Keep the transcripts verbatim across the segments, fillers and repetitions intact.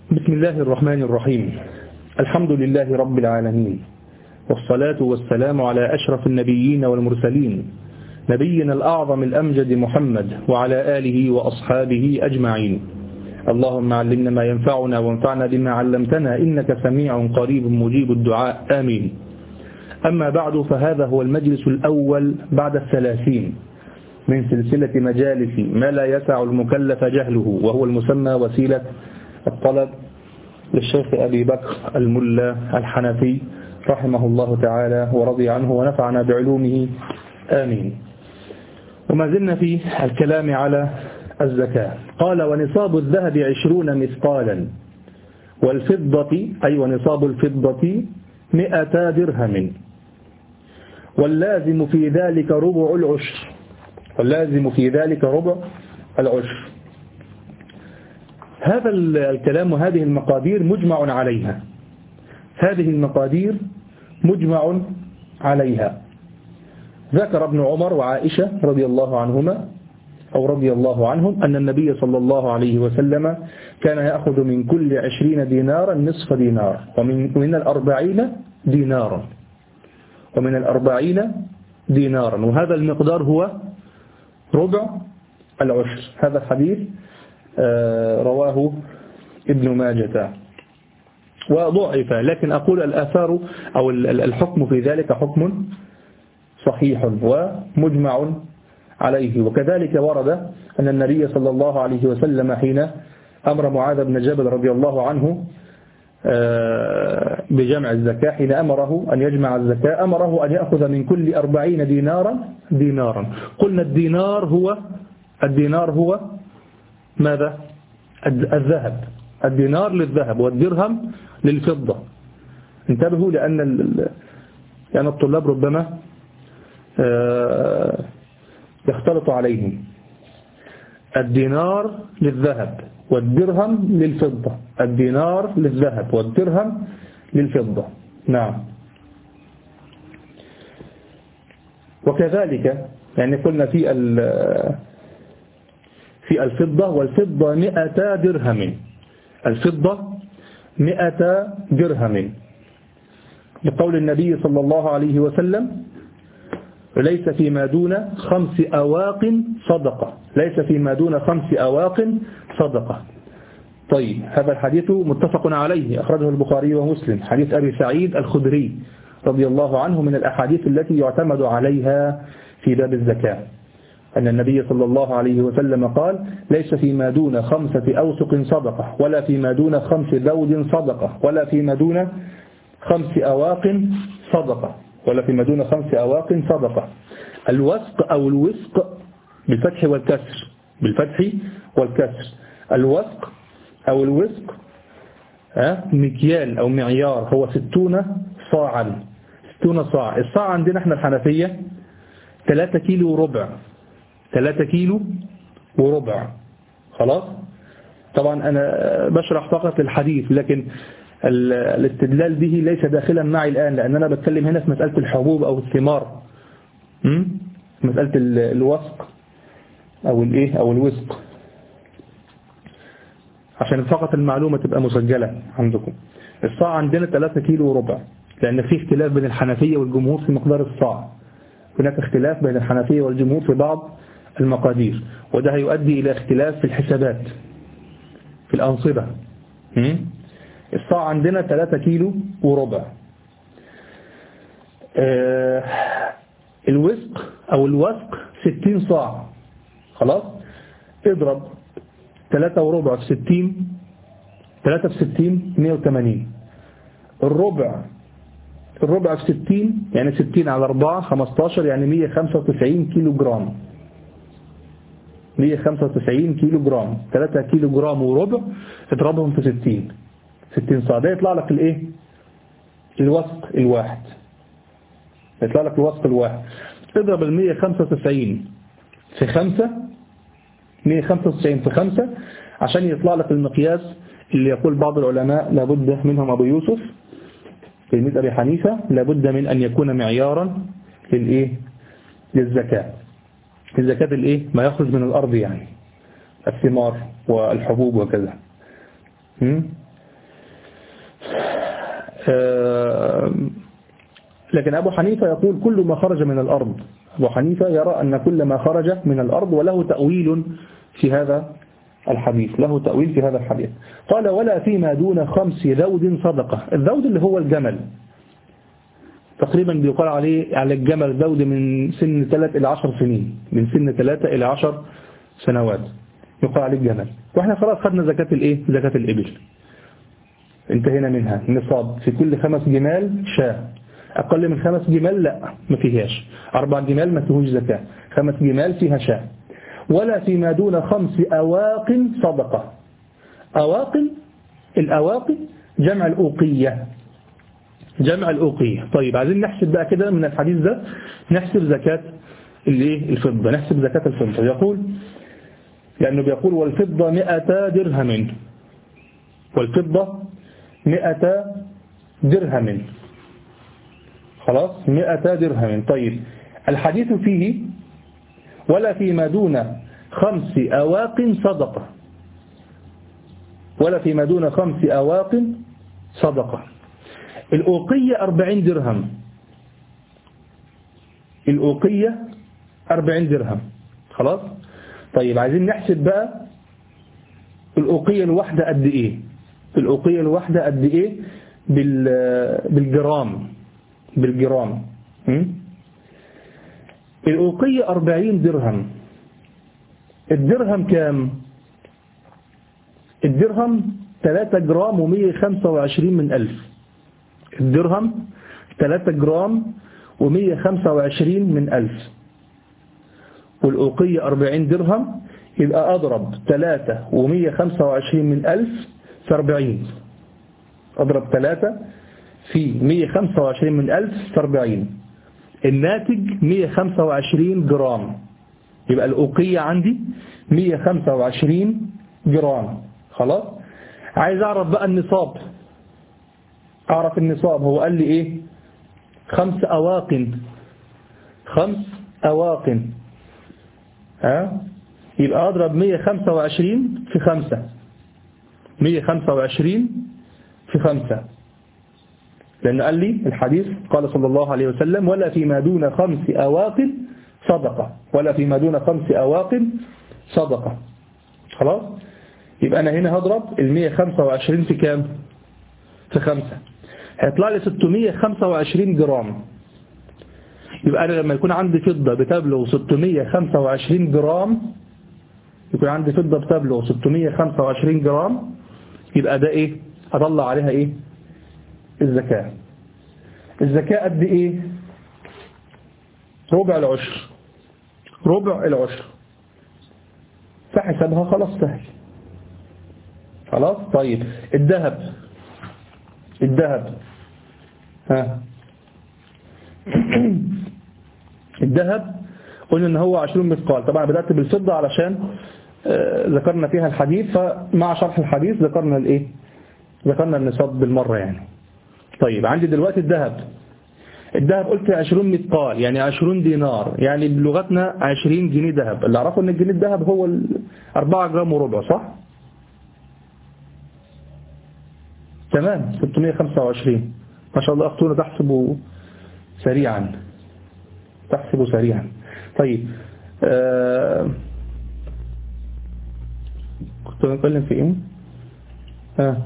بسم الله الرحمن الرحيم. الحمد لله رب العالمين، والصلاة والسلام على أشرف النبيين والمرسلين، نبينا الأعظم الأمجد محمد وعلى آله وأصحابه أجمعين. اللهم علمنا ما ينفعنا وانفعنا بما علمتنا، إنك سميع قريب مجيب الدعاء، آمين. أما بعد، فهذا هو المجلس الأول بعد الثلاثين من سلسلة مجالس ما لا يسع المكلف جهله، وهو المسمى وسيلة الطلب للشيخ أبي بكر الملا الحنفي رحمه الله تعالى ورضي عنه ونفعنا بعلومه، آمين. وما زلنا في الكلام على الزكاة. قال: ونصاب الذهب عشرون مثقالا، والفضة أي ونصاب الفضة مئة درهم، واللازم في ذلك ربع العشر واللازم في ذلك ربع العشر. هذا الكلام وهذه المقادير مجمع عليها هذه المقادير مجمع عليها ذكر ابن عمر وعائشة رضي الله عنهما أو رضي الله عنهم أن النبي صلى الله عليه وسلم كان يأخذ من كل عشرين دينارا نصف دينار، ومن من الأربعين دينارا ومن الأربعين دينارا وهذا المقدار هو ربع العشر. هذا الحديث رواه ابن ماجه وضعف، لكن أقول الآثار أو الحكم في ذلك حكم صحيح ومجمع عليه. وكذلك ورد أن النبي صلى الله عليه وسلم حين أمر معاذ بن جبل رضي الله عنه بجمع الزكاة، حين أمره أن يجمع الزكاة أمره أن يأخذ من كل أربعين دينارا دينارا. قلنا الدينار هو الدينار هو ماذا؟ الذهب. الدينار للذهب والدرهم للفضة. انتبهوا لأن لأن الطلاب ربما يختلط عليهم. الدينار للذهب والدرهم للفضة. الدينار للذهب والدرهم للفضة. نعم. وكذلك يعني قلنا في في الفضة، والفضة مئة درهم الفضة مئة درهم لقول النبي صلى الله عليه وسلم: ليس فيما دون خمس أواق صدقة ليس فيما دون خمس أواق صدقة. طيب، هذا الحديث متفق عليه، أخرجه البخاري ومسلم، حديث أبي سعيد الخدري رضي الله عنه، من الأحاديث التي يعتمد عليها في باب الزكاة، أن النبي صلى الله عليه وسلم قال: ليس فيما دون خمسة أوسق صدقة، ولا فيما دون خمس ذود صدقة، ولا فيما دون خمس أواق صدقة ولا فيما دون خمس أواق صدقة. الوسق أو الوسق بالفتح والكسر بالفتح والكسر الوسق أو الوسق مكيال أو معيار، هو ستون صاعا ستون صاع. الصاع عندنا احنا الحنفية ثلاثة كيلو وربع ثلاثة كيلو وربع. خلاص. طبعا أنا بشرح فقط الحديث، لكن الاستدلال به ليس داخلا معي الآن، لأن أنا بتكلم هنا في مسألة الحبوب أو الثمار، مسألة الوسق أو الإيه أو الوسق، عشان فقط المعلومة تبقى مسجلة عندكم. الصاع عندنا ثلاثة كيلو وربع، لأن في اختلاف بين الحنفية والجمهور في مقدار الصاع. هناك اختلاف بين الحنفية والجمهور في بعض المقادير، وده هيؤدي إلى اختلاف في الحسابات في الأنصبة. الصاع عندنا ثلاثة كيلو وربع. آه الوسق أو الوسق ستين صاع. خلاص. اضرب ثلاثة وربع في ستين، ثلاثة في ستين مئة وثمانين. الربع الربع في ستين يعني ستين على أربعة خمستاشر، يعني مئة وخمسة وتسعين كيلو جرام مئة وخمسة وتسعين كيلو جرام. ثلاثة كيلو جرام وربع اضربهم في ستين ستين صاع، ده يطلع لك الايه الوسق الواحد يطلع لك الوسق الواحد. اضرب ال مئة وخمسة وتسعين في خمسة مئة وخمسة وتسعين في خمسة عشان يطلع لك المقياس اللي يقول بعض العلماء لابد منهم أبو يوسف تلميذ أبي حنيفة، لابد من أن يكون معيارا للإيه للزكاة. الزكاة الإيه ما يخرج من الأرض، يعني الثمار والحبوب وكذا. لكن أبو حنيفة يقول كل ما خرج من الأرض. أبو حنيفة يرى أن كل ما خرج من الأرض، وله تأويل في هذا الحديث له تأويل في هذا الحديث. قال ولا فيما دون خمس ذود صدقة. الذود اللي هو الجمل، تقريبا بيقال عليه على الجمل ذود من سن ثلاث إلى عشر سنين، من سن ثلاثة إلى عشر سنوات يقال عليه الجمل. وإحنا خلاص خدنا زكاة الإيه؟ زكاة الإبل، انتهينا منها. نصاب في كل خمس جمال شاة، أقل من خمس جمال لا ما فيهاش، أربع جمال ما فيهوش زكاة، خمس جمال فيها شاة. ولا فيما دون خمس أواق صدقة. أواق، الأواق جمع الأوقية، جمع الأوقية. طيب عايزين نحسب بقى كده من الحديث ده، نحسب زكاة الايه؟ الفضة، نحسب زكاة الفضة. يقول لأنه بيقول والفضة مئة درهم، والفضة مئة درهم، خلاص مئة درهم. طيب الحديث فيه ولا فيما دون خمس أواق صدقة، ولا فيما دون خمس أواق صدقة. الأوقية أربعين درهم، الأوقية أربعين درهم، خلاص. طيب عايزين نحسب بقى الأوقية الواحدة قد إيه، الأوقية الواحدة قد إيه بالجرام، بالجرام. الأوقية أربعين درهم. الدرهم كام؟ الدرهم ثلاثة جرام ومية خمسة وعشرين من ألف. الدرهم ثلاثة جرام ومية خمسة وعشرين من ألف، والأوقية أربعين درهم، يبقى أضرب ثلاثة ومية خمسة وعشرين من ألف في أربعين، أضرب ثلاثة في مية خمسة وعشرين من ألف في أربعين، الناتج مية خمسة وعشرين جرام. يبقى الأوقية عندي مية خمسة وعشرين جرام، خلاص. عايز أعرف بقى النصاب، أعرف النصاب. هو قال لي إيه؟ خمس أواق، خمس أواق، ها؟ يبقى أضرب مية خمسة وعشرين في خمسة، مية خمسة وعشرين في خمسة، لأن قال لي الحديث قال صلى الله عليه وسلم ولا فيما دون خمس أواق صدقة، ولا فيما دون خمس أواق صدقة، خلاص. يبقى أنا هنا هضرب المية خمسة وعشرين في كام؟ في خمسة، هيطلع لي ستمية خمسة وعشرين جرام. يبقى أنا لما يكون عندي فضة بتبلغ ستمية خمسة وعشرين جرام، يكون عندي فضة بتبلغ ستمية خمسة وعشرين جرام، يبقى ده إيه؟ هطلع عليها إيه؟ الزكاة. الزكاة قد إيه؟ ربع العشر، ربع العشر. فحسبها خلاص سهل، خلاص. طيب الذهب، الذهب ها الذهب قلنا ان هو عشرين مثقال. طبعا بدأت بالفضة علشان آه ذكرنا فيها الحديث، فمع شرح الحديث ذكرنا الايه، ذكرنا النصاب بالمرة يعني. طيب عندي دلوقتي الذهب، الذهب قلت عشرين مثقال يعني عشرين دينار، يعني بلغتنا عشرين جنيه ذهب. اللي اعرفه ان الجنيه الذهب هو أربعة جرام وربع، صح؟ تمام، ستمية خمسة وعشرين. ما شاء الله أختونا تحسبوا سريعا، تحسبوا سريعا. طيب آه كنت بنتكلم في ايه؟ آه.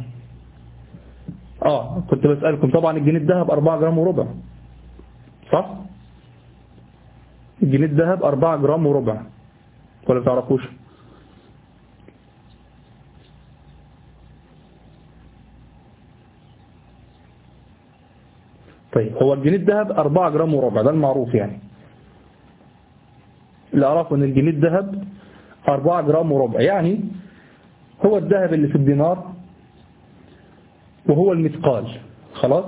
اه كنت بسألكم طبعا الجنيه الذهب أربعة جرام وربع، صح؟ الجنيه الذهب أربعة جرام وربع، ولا تعرفوش؟ طيب هو الجنيه الذهب أربعة جرام وربع، ده المعروف يعني. اللي أعرفه أن الجنيه الذهب أربعة جرام وربع، يعني هو الذهب اللي في الدينار وهو المثقال، خلاص.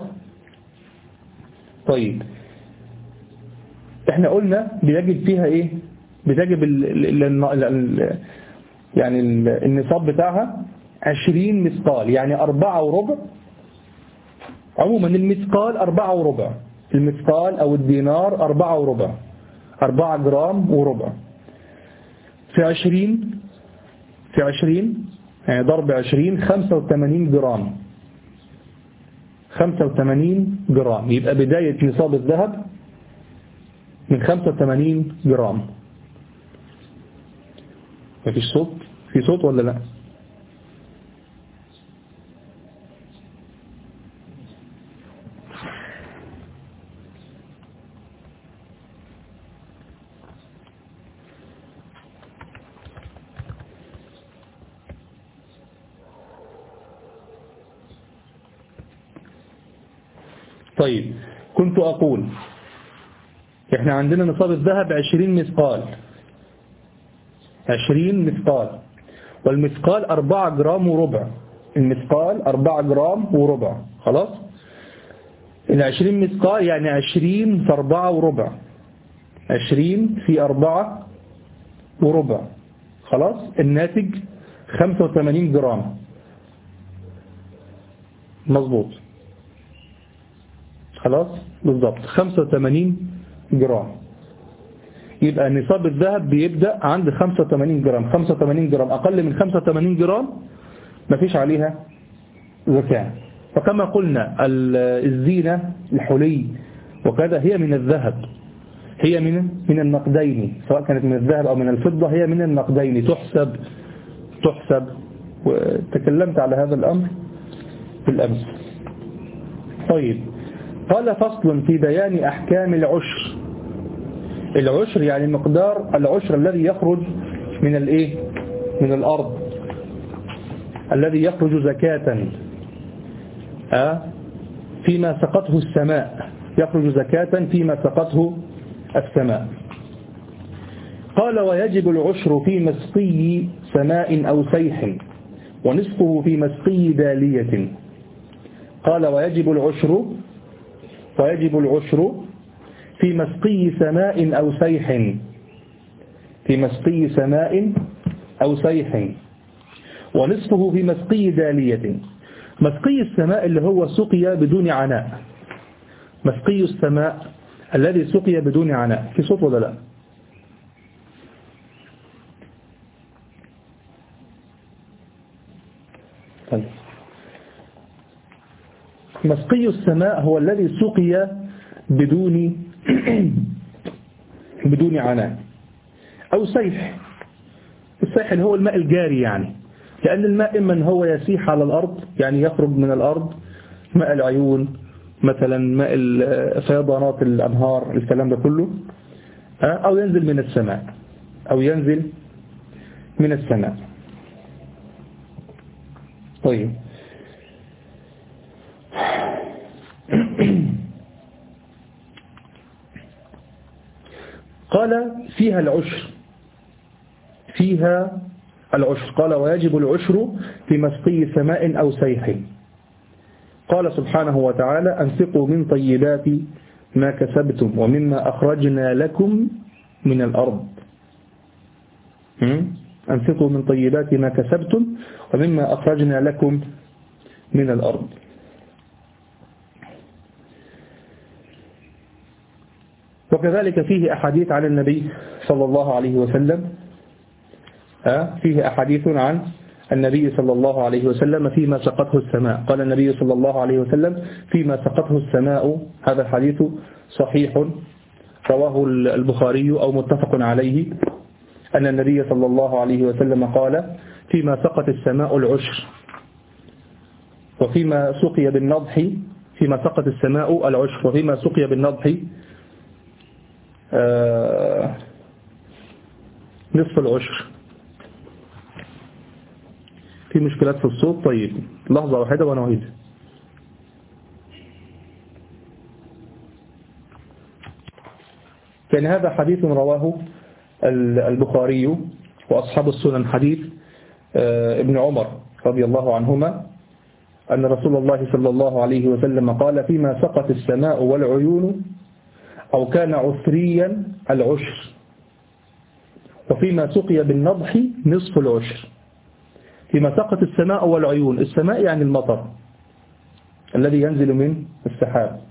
طيب احنا قلنا بيجب فيها ايه؟ بتجب ال ال ال ال يعني النصاب بتاعها عشرين مثقال، يعني أربعة وربع. عموما المثقال أربعة وربع، المثقال أو الدينار أربعة وربع، أربعة جرام وربع في عشرين، في عشرين يعني ضرب عشرين خمسة وثمانين جرام، خمسة وثمانين جرام. يبقى بداية نصاب الذهب من خمسة وثمانين جرام. مفيش صوت؟ في صوت ولا لا؟ طيب، كنت أقول احنا عندنا نصاب الذهب عشرين مثقال، عشرين مثقال، والمثقال أربعة جرام وربع. المثقال أربعة جرام وربع. خلاص، العشرين مثقال يعني عشرين في أربعة وربع، عشرين في أربعة وربع. خلاص، الناتج خمسة وثمانين جرام. مظبوط، خلاص بالضبط خمسة وثمانين جرام. يبقى نصاب الذهب بيبدأ عند خمسة وثمانين جرام. خمسة وثمانين جرام أقل من خمسة وثمانين جرام مفيش عليها زكاة. فكما قلنا الزينة الحلي وكذا هي من الذهب، هي من من النقدين، سواء كانت من الذهب أو من الفضة، هي من النقدين تحسب تحسب وتكلمت على هذا الأمر في الأمس. طيب، قال فصل في بيان أحكام العشر. العشر يعني مقدار العشر الذي يخرج من الايه من الأرض، الذي يخرج زكاة أه؟ فيما سقته السماء، يخرج زكاة فيما سقته السماء. قال ويجب العشر في مسقي سماء أو سيح، ونصفه في مسقي دالية. قال ويجب العشر ويجب العشر في مسقي سماء أو سيح، في مسقي سماء أو سيح، ونصفه في مسقي دالية. مسقي السماء اللي هو سقي بدون عناء، مسقي السماء الذي سقي بدون عناء. في صوت ولا لا؟ طيب، مسقي السماء هو الذي سقي بدون بدون عناء. أو سيح، السيح اللي هو الماء الجاري، يعني لأن الماء إما هو يسيح على الأرض، يعني يخرج من الأرض، ماء العيون مثلا، ماء فيضانات الأنهار، الكلام ده كله، أو ينزل من السماء، أو ينزل من السماء. طيب، قال فيها العشر، فيها العشر. قال ويجب العشر في مسقي سماء أو سيح. قال سبحانه وتعالى أنفقوا من طيبات ما كسبتم ومما أخرجنا لكم من الأرض. أنفقوا من طيبات ما كسبتم ومما أخرجنا لكم من الأرض. وكذلك فيه أحاديث عن النبي صلى الله عليه وسلم، فيه أحاديث عن النبي صلى الله عليه وسلم فيما سقته السماء. قال النبي صلى الله عليه وسلم فيما سقته السماء. هذا الحديث صحيح رواه البخاري أو متفق عليه، أن النبي صلى الله عليه وسلم قال فيما سقت السماء العشر، وفيما سقي بالنضح، فيما سقت السماء العشر، وفيما سقي بالنضح آه نصف العشر. في مشكلات في الصوت؟ طيب لحظة واحدة وأنا أعيد. كان هذا حديث رواه البخاري وأصحاب السنن، حديث ابن عمر رضي الله عنهما أن رسول الله صلى الله عليه وسلم قال فيما سقت السماء والعيون أو كان عسريا العشر، وفيما سقي بالنضح نصف العشر. فيما سقت السماء والعيون، السماء يعني المطر الذي ينزل من السحاب،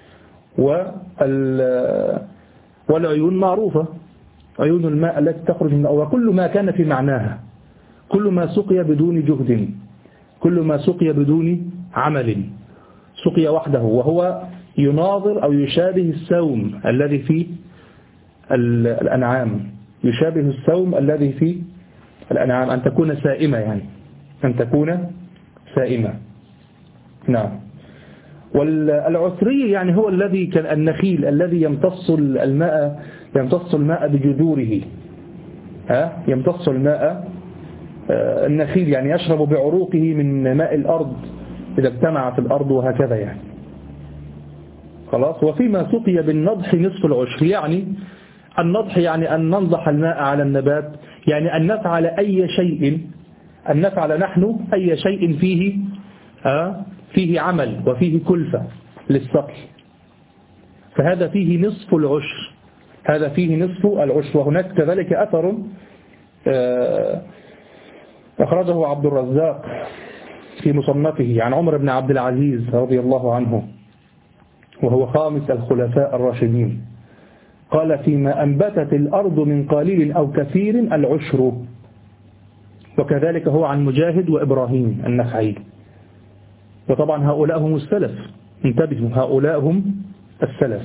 والعيون معروفة، عيون الماء التي تخرج من، وكل ما كان في معناها، كل ما سقي بدون جهد، كل ما سقي بدون عمل، سقي وحده، وهو يناظر أو يشابه السوم الذي في الأنعام، يشابه السوم الذي في الأنعام، أن تكون سائمة، يعني أن تكون سائمة. نعم. والعسري يعني هو الذي كان النخيل الذي يمتص الماء يمتص الماء بجذوره، ها يمتص الماء النخيل، يعني يشرب بعروقه من ماء الأرض إذا اجتمع في الأرض، وهكذا يعني. خلاص. وفيما سقي بالنضح نصف العشر، يعني النضح يعني أن ننضح الماء على النبات، يعني أن نفعل أي شيء أن نفعل نحن أي شيء فيه آه فيه عمل وفيه كلفة للسقي، فهذا فيه نصف العشر، هذا فيه نصف العشر. وهناك كذلك أثر آه أخرجه عبد الرزاق في مصنفه عن عمر بن عبد العزيز رضي الله عنه، وهو خامس الخلفاء الراشدين، قال: فيما أنبتت الأرض من قليل أو كثير العشر. وكذلك هو عن مجاهد وإبراهيم النخعي. وطبعا هؤلاء هم السلف، انتبهوا، هؤلاء هم السلف.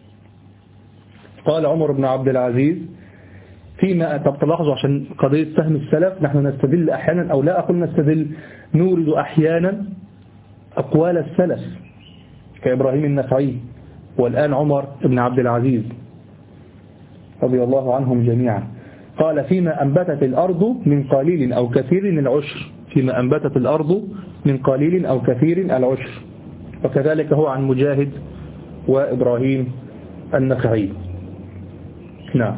قال عمر بن عبد العزيز فيما، طب تلاحظوا عشان قضية فهم السلف، نحن نستدل أحيانا أو لا أقول نستدل، نورد أحيانا أقوال السلف كإبراهيم النخعي والآن عمر بن عبد العزيز رضي الله عنهم جميعا. قال: فيما أنبتت الأرض من قليل أو كثير العشر، فيما أنبتت الأرض من قليل أو كثير العشر. وكذلك هو عن مجاهد وإبراهيم النخعي. نعم.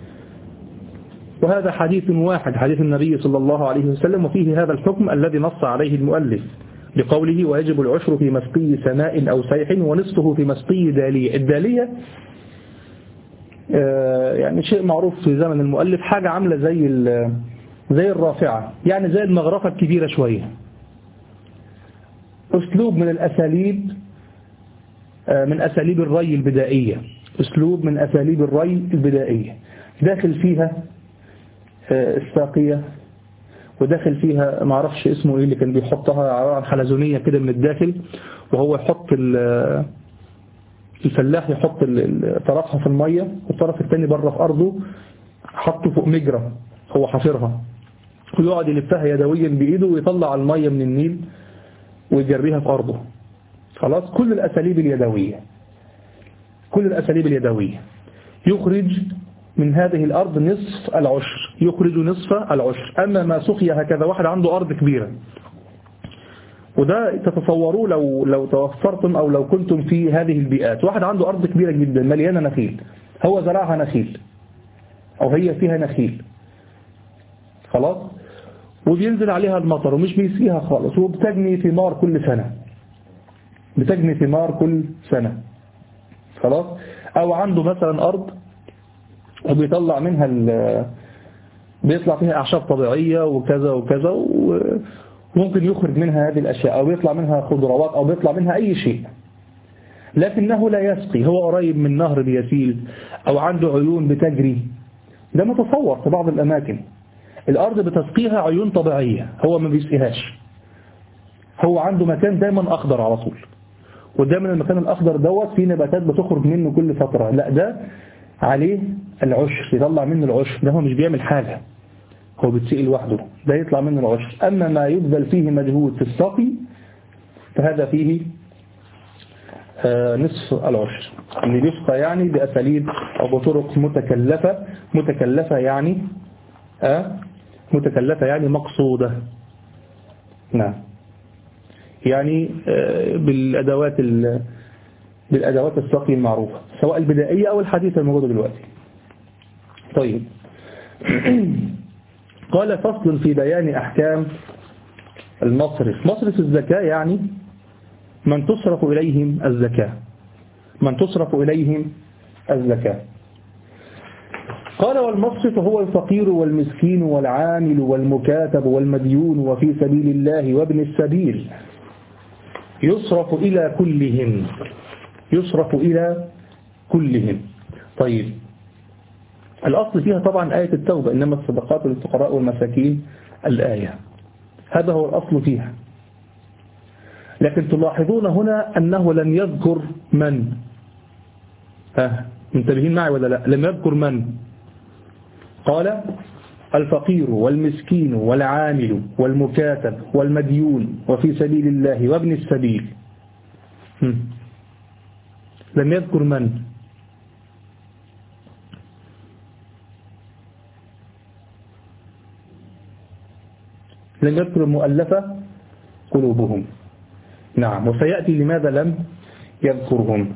وهذا حديث واحد، حديث النبي صلى الله عليه وسلم، وفيه هذا الحكم الذي نص عليه المؤلف بقوله: ويجب العشر في مسقي سماء أو سيح ونصفه في مسقي دالية. الدالية يعني شيء معروف في زمن المؤلف، حاجة عاملة زي زي الرافعة، يعني زي المغرفة الكبيرة شوية، أسلوب من الأساليب من أساليب الري البدائية، أسلوب من أساليب الري البدائية، داخل فيها الساقية، وداخل فيها ما اعرفش اسمه ايه اللي كان بيحطها، عبارة عن حلزونية كده من الداخل، وهو يحط الفلاح يحط طرفها في المية والطرف الثاني بره في أرضه، حطه فوق مجرى هو حفرها، ويقعد يلفها يدويا بإيده ويطلع المية من النيل ويجريها في أرضه. خلاص. كل الأساليب اليدوية، كل الأساليب اليدوية يخرج من هذه الأرض نصف العشر، يخرج نصف العشر. أما ما سقي هكذا، واحد عنده أرض كبيرة، وده تتصوروه لو لو توفرتم أو لو كنتم في هذه البيئات، واحد عنده أرض كبيرة جدا مليانة نخيل، هو زرعها نخيل أو هي فيها نخيل، خلاص، وبينزل عليها المطر ومش بيسقيها خالص، وبتجني ثمار كل سنة، بتجني ثمار كل سنة، خلاص. أو عنده مثلا أرض وبيطلع منها بيطلع فيها أعشاب طبيعية وكذا وكذا، وممكن يخرج منها هذه الأشياء، أو بيطلع منها خضروات، أو بيطلع منها أي شيء، لكنه لا يسقي، هو قريب من نهر بيسيل أو عنده عيون بتجري. ده متصور في بعض الأماكن الأرض بتسقيها عيون طبيعية، هو ما بيسقيهاش، هو عنده مكان دايما أخضر على طول، ودايما المكان الأخضر دوت فيه نباتات بتخرج منه كل فترة، لا ده عليه العشر، يطلع منه العشر، ده هو مش بيعمل حاجة، هو بتسقي لوحده، ده يطلع منه العشر. أما ما يبذل فيه مجهود في السقي فهذا فيه آه نصف العشر، اللي بيسقى يعني بأساليب أو بطرق متكلفة، متكلفة يعني آه متكلفة يعني مقصودة. نعم. يعني آه بالأدوات بالأدوات السقي المعروفة، سواء البدائية أو الحديثة الموجودة دلوقتي. طيب. قال: فصل في بيان أحكام المصرف. مصرف الزكاة يعني من تصرف إليهم الزكاة، من تصرف إليهم الزكاة. قال: والمصرف هو الفقير والمسكين والعامل والمكاتب والمديون وفي سبيل الله وابن السبيل، يصرف إلى كلهم، يصرف إلى كلهم. طيب، الأصل فيها طبعا آية التوبة، إنما الصدقات للفقراء والمساكين الآية، هذا هو الأصل فيها. لكن تلاحظون هنا أنه لم يذكر من. ها منتبهين معي ولا لا؟ لم يذكر من. قال الفقير والمسكين والعامل والمكاتب والمديون وفي سبيل الله وابن السبيل. لم يذكر من. لم يذكر المؤلفة قلوبهم. نعم. وسيأتي لماذا لم يذكرهم.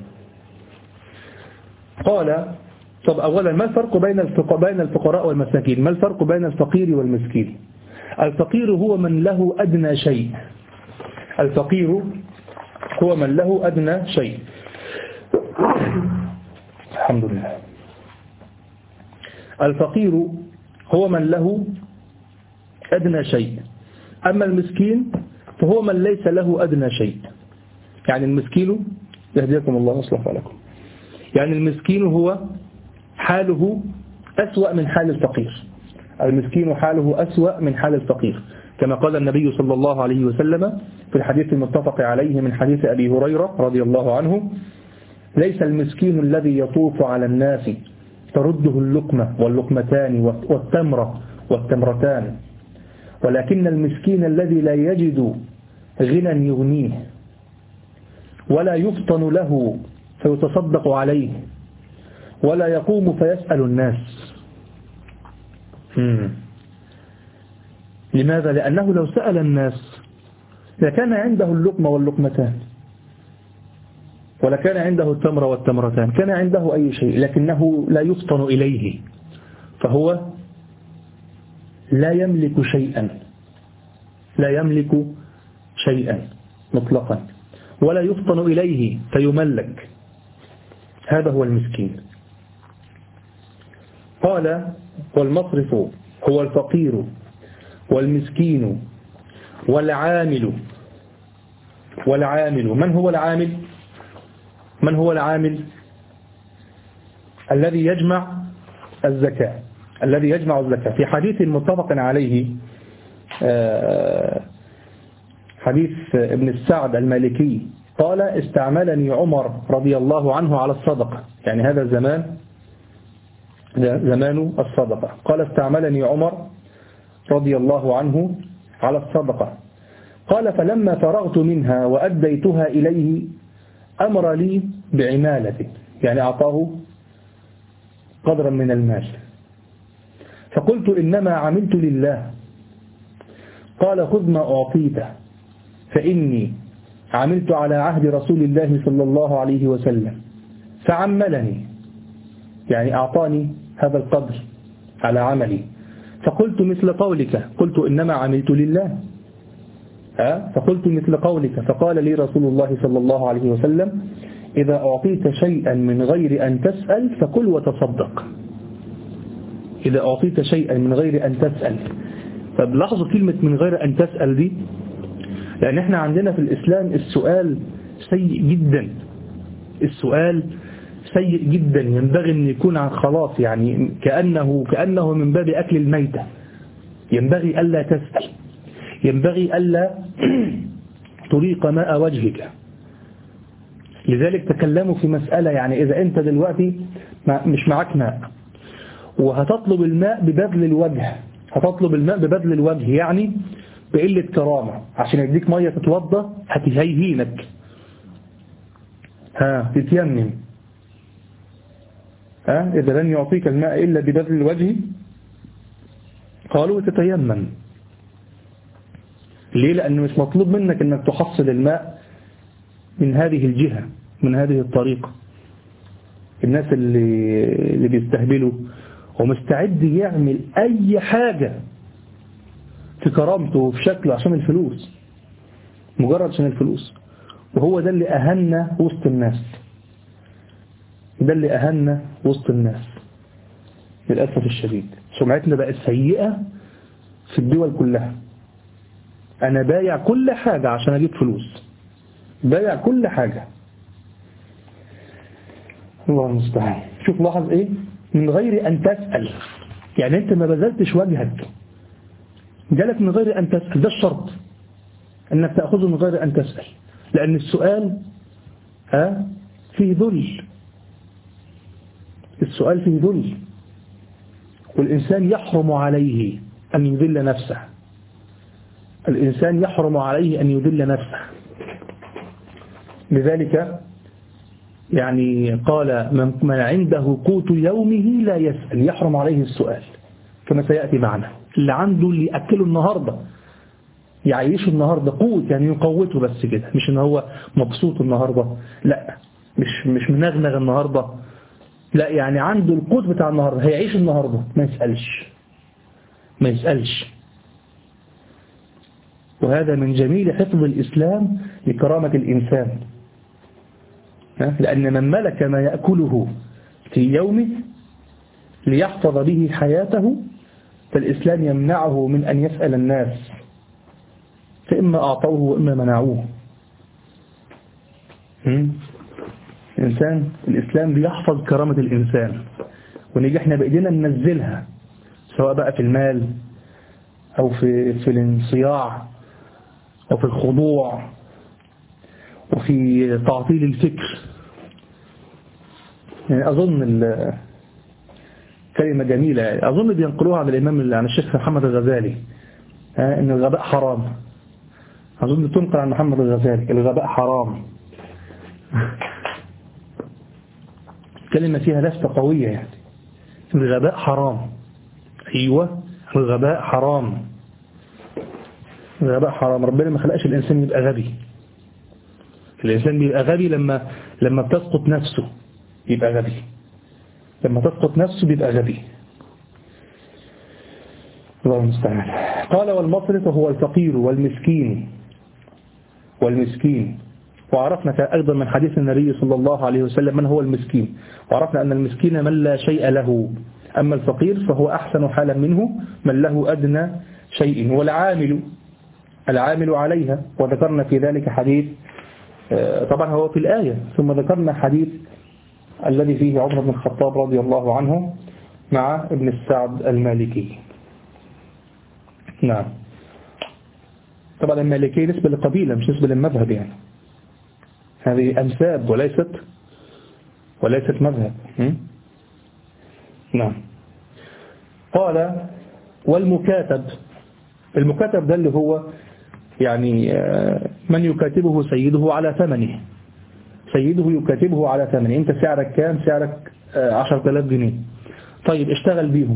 قال طب أولا ما الفرق بين بين الفقراء والمساكين؟ ما الفرق بين الفقير والمسكين؟ الفقير هو من له أدنى شيء. الفقير هو من له أدنى شيء. الحمد لله. الفقير هو من له أدنى شيء. أما المسكين فهو من ليس له أدنى شيء. يعني المسكين يهديكم الله ويصلح بالكم. يعني المسكين هو حاله أسوأ من حال الفقير. المسكين حاله أسوأ من حال الفقير كما قال النبي صلى الله عليه وسلم في الحديث المتفق عليه من حديث أبي هريرة رضي الله عنه: ليس المسكين الذي يطوف على الناس ترده اللقمة واللقمتان والتمرة والتمرتان، ولكن المسكين الذي لا يجد غنى يغنيه ولا يفطن له فيتصدق عليه ولا يقوم فيسأل الناس. مم. لماذا؟ لأنه لو سأل الناس لكان عنده اللقمة واللقمتان ولكان عنده التمر والتمرتان، كان عنده أي شيء، لكنه لا يفطن إليه، فهو لا يملك شيئا، لا يملك شيئا مطلقا، ولا يفطن إليه فيملك. هذا هو المسكين. قال: والمصرف هو الفقير والمسكين والعامل. والعامل من هو العامل؟ من هو العامل؟ الذي يجمع الزكاة، الذي يجمع الزكاة. في حديث متفق عليه حديث ابن السعد المالكي قال: استعملني عمر رضي الله عنه على الصدقة، يعني هذا الزمان زمان الصدقة. قال: استعملني عمر رضي الله عنه على الصدقة. قال: فلما فرغت منها وأديتها إليه أمر لي بعمالته، يعني أعطاه قدرا من المال. فقلت: إنما عملت لله. قال: خذ ما أعطيته، فإني عملت على عهد رسول الله صلى الله عليه وسلم فعملني، يعني أعطاني هذا القدر على عملي. فقلت مثل قولك، قلت إنما عملت لله. أه؟ فقلت مثل قولك. فقال لي رسول الله صلى الله عليه وسلم: إذا أعطيت شيئا من غير أن تسأل فكل وتصدق. إذا أعطيت شيئا من غير أن تسأل. فبلاحظوا كلمة من غير أن تسأل دي، لأن احنا عندنا في الإسلام السؤال سيء جدا. السؤال سيء جدا، ينبغي أن يكون عن خلاص، يعني كأنه, كأنه من باب أكل الميتة. ينبغي ألا تسأل، ينبغي ألا طريق ماء وجهك. لذلك تكلموا في مسألة، يعني إذا أنت دلوقتي مش معك ماء وهتطلب الماء ببذل الوجه، هتطلب الماء ببذل الوجه يعني بقلة كرامة، عشان يديك مية تتوضى هتهيهينك، ها تتيمم. ها إذا لن يعطيك الماء إلا ببذل الوجه قالوا تتيمم. ليه؟ لأنه مش مطلوب منك أنك تحصل الماء من هذه الجهة، من هذه الطريقة. الناس اللي, اللي بيستهبلوا ومستعد يعمل أي حاجة في كرامته وفي شكله عشان الفلوس، مجرد عشان الفلوس. وهو ده اللي أهنا وسط الناس، ده اللي أهنا وسط الناس للأسف الشديد. سمعتنا بقت سيئة في الدول كلها. أنا بايع كل حاجة عشان أجيب فلوس، بايع كل حاجة. الله المستعان. شوف لاحظ إيه؟ من غير أن تسأل، يعني أنت ما بذلتش وجهك، جالك من غير أن تسأل. ده الشرط، أنك تأخذه من غير أن تسأل. لأن السؤال ها فيه ذل، السؤال فيه ذل، والإنسان يحرم عليه أن يذل نفسه، الإنسان يحرم عليه أن يذل نفسه. لذلك يعني قال من عنده قوت يومه لا يسأل، يحرم عليه السؤال كما سيأتي معنا. اللي عنده اللي يأكله النهاردة يعيشه النهاردة قوت، يعني يقوته بس كده، مش ان هو مبسوط النهاردة، لا مش مش منغنغ النهاردة، لا يعني عنده القوت بتاع النهاردة، هيعيش النهاردة، ما يسألش ما يسألش. وهذا من جميل حفظ الإسلام لكرامة الإنسان، لأن من ملك ما يأكله في يومه ليحفظ به حياته فالإسلام يمنعه من أن يسأل الناس، فإما أعطوه وإما منعوه. الإنسان الإسلام بيحفظ كرامة الإنسان، ونيجي احنا بإيدينا ننزلها، سواء بقى في المال أو في في الانصياع أو في الخضوع وفي تعطيل الفكر. يعني أظن كلمة جميلة أظن بينقلوها عن الإمام عن الشيخ محمد الغزالي، إن الغباء حرام. أظن تنقل عن محمد الغزالي الغباء حرام. كلمة فيها لفتة قوية، يعني الغباء حرام. أيوة الغباء حرام، الغباء حرام. ربنا ما خلقش الإنسان يبقى غبي. الإنسان بيبقى غبي لما لما بتسقط نفسه يبقى غبي، لما تسقط نفسه بيبقى غبي. الله المستعان. قال والمصرف هو الفقير والمسكين والمسكين وعرفنا أيضا من حديث النبي صلى الله عليه وسلم من هو المسكين، وعرفنا أن المسكين من لا شيء له، أما الفقير فهو أحسن حالا منه من له أدنى شيء. والعامل العامل عليها، وذكرنا في ذلك حديث طبعا هو في الآية، ثم ذكرنا حديث الذي فيه عمر بن الخطاب رضي الله عنه مع ابن السعد المالكي. نعم طبعا المالكي نسبة لقبيلة مش نسبة للمذهب، يعني هذه أنساب وليست وليست مذهب. نعم. قال والمكاتب، المكاتب ده اللي هو يعني من يكاتبه سيده على ثمنه، سيده يكاتبه على ثمنه. انت سعرك كام؟ سعرك عشرة آلاف جنيه، طيب اشتغل بيهم،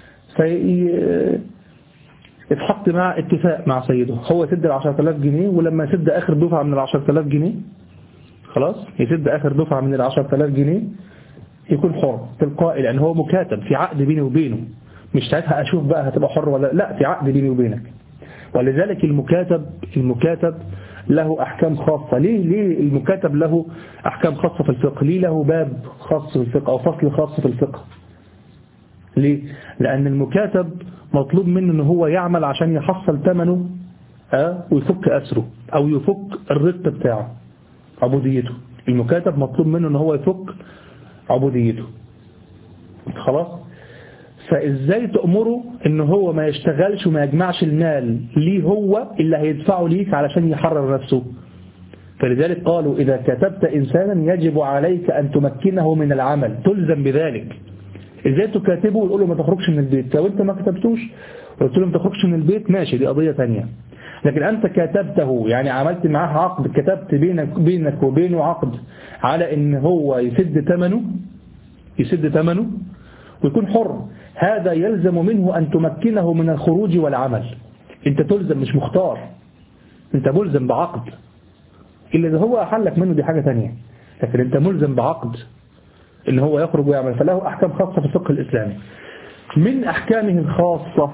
اتحط مع اتفاق مع سيده، هو يسد العشرة آلاف جنيه، ولما يسد آخر دفعة من العشرة آلاف جنيه خلاص يسد آخر دفعة من العشرة آلاف جنيه يكون حر تلقائي، لأن هو مكاتب في عقد بيني وبينه، مش ساعتها أشوف بقى هتبقى حر ولا لا، في عقد بيني وبينك. ولذلك المكاتب المكاتب له أحكام خاصة. ليه ليه المكاتب له أحكام خاصة في الفقه؟ ليه له باب خاص في الفقه أو فصل خاص في الفقه؟ ليه؟ لأن المكاتب مطلوب منه أن هو يعمل عشان يحصل ثمنه أه؟ ويفك أسره أو يفك الرق بتاعه عبوديته. المكاتب مطلوب منه أن هو يفك عبوديته خلاص. فإزاي تأمره أن هو ما يشتغلش وما يجمعش المال ليه هو اللي هيدفعه ليك علشان يحرر نفسه؟ فلذلك قالوا إذا كتبت إنسانا يجب عليك أن تمكنه من العمل، تلزم بذلك. إزاي تكاتبه وتقول له ما تخرجش من البيت؟ لو أنت ما كتبتوش وقلت له ما تخرجش من البيت ماشي، دي قضية ثانية. لكن أنت كتبته، يعني عملت معاه عقد، كتبت بينك بينك وبينه عقد على إن هو يسد ثمنه يسد ثمنه ويكون حر، هذا يلزم منه أن تمكنه من الخروج والعمل. أنت تلزم مش مختار، أنت ملزم بعقد. إلا إذا هو أحلك منه دي حاجة ثانية، لكن أنت ملزم بعقد إن هو يخرج ويعمل. فله أحكام خاصة في الفقه الإسلامي. من أحكامه الخاصة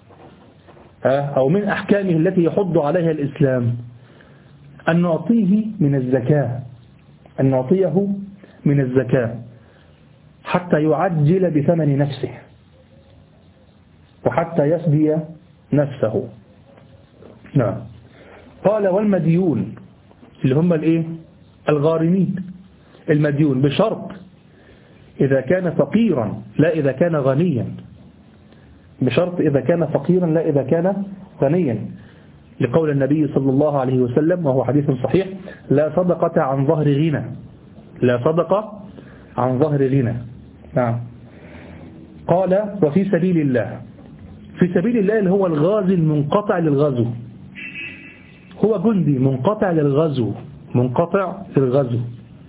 أو من أحكامه التي يحض عليها الإسلام أن نعطيه من الزكاة، أن نعطيه من الزكاة حتى يعجل بثمن نفسه وحتى يفدي نفسه. نعم. قال والمديون اللي هم الايه؟ الغارمين. المديون بشرط إذا كان فقيرا لا إذا كان غنيا، بشرط إذا كان فقيرا لا إذا كان غنيا. لقول النبي صلى الله عليه وسلم وهو حديث صحيح: لا صدقة عن ظهر غنى، لا صدقة عن ظهر غنى. نعم. قال: وفي سبيل الله. في سبيل الله اللي هو الغازي المنقطع للغزو، هو جندي منقطع للغزو، منقطع للغزو،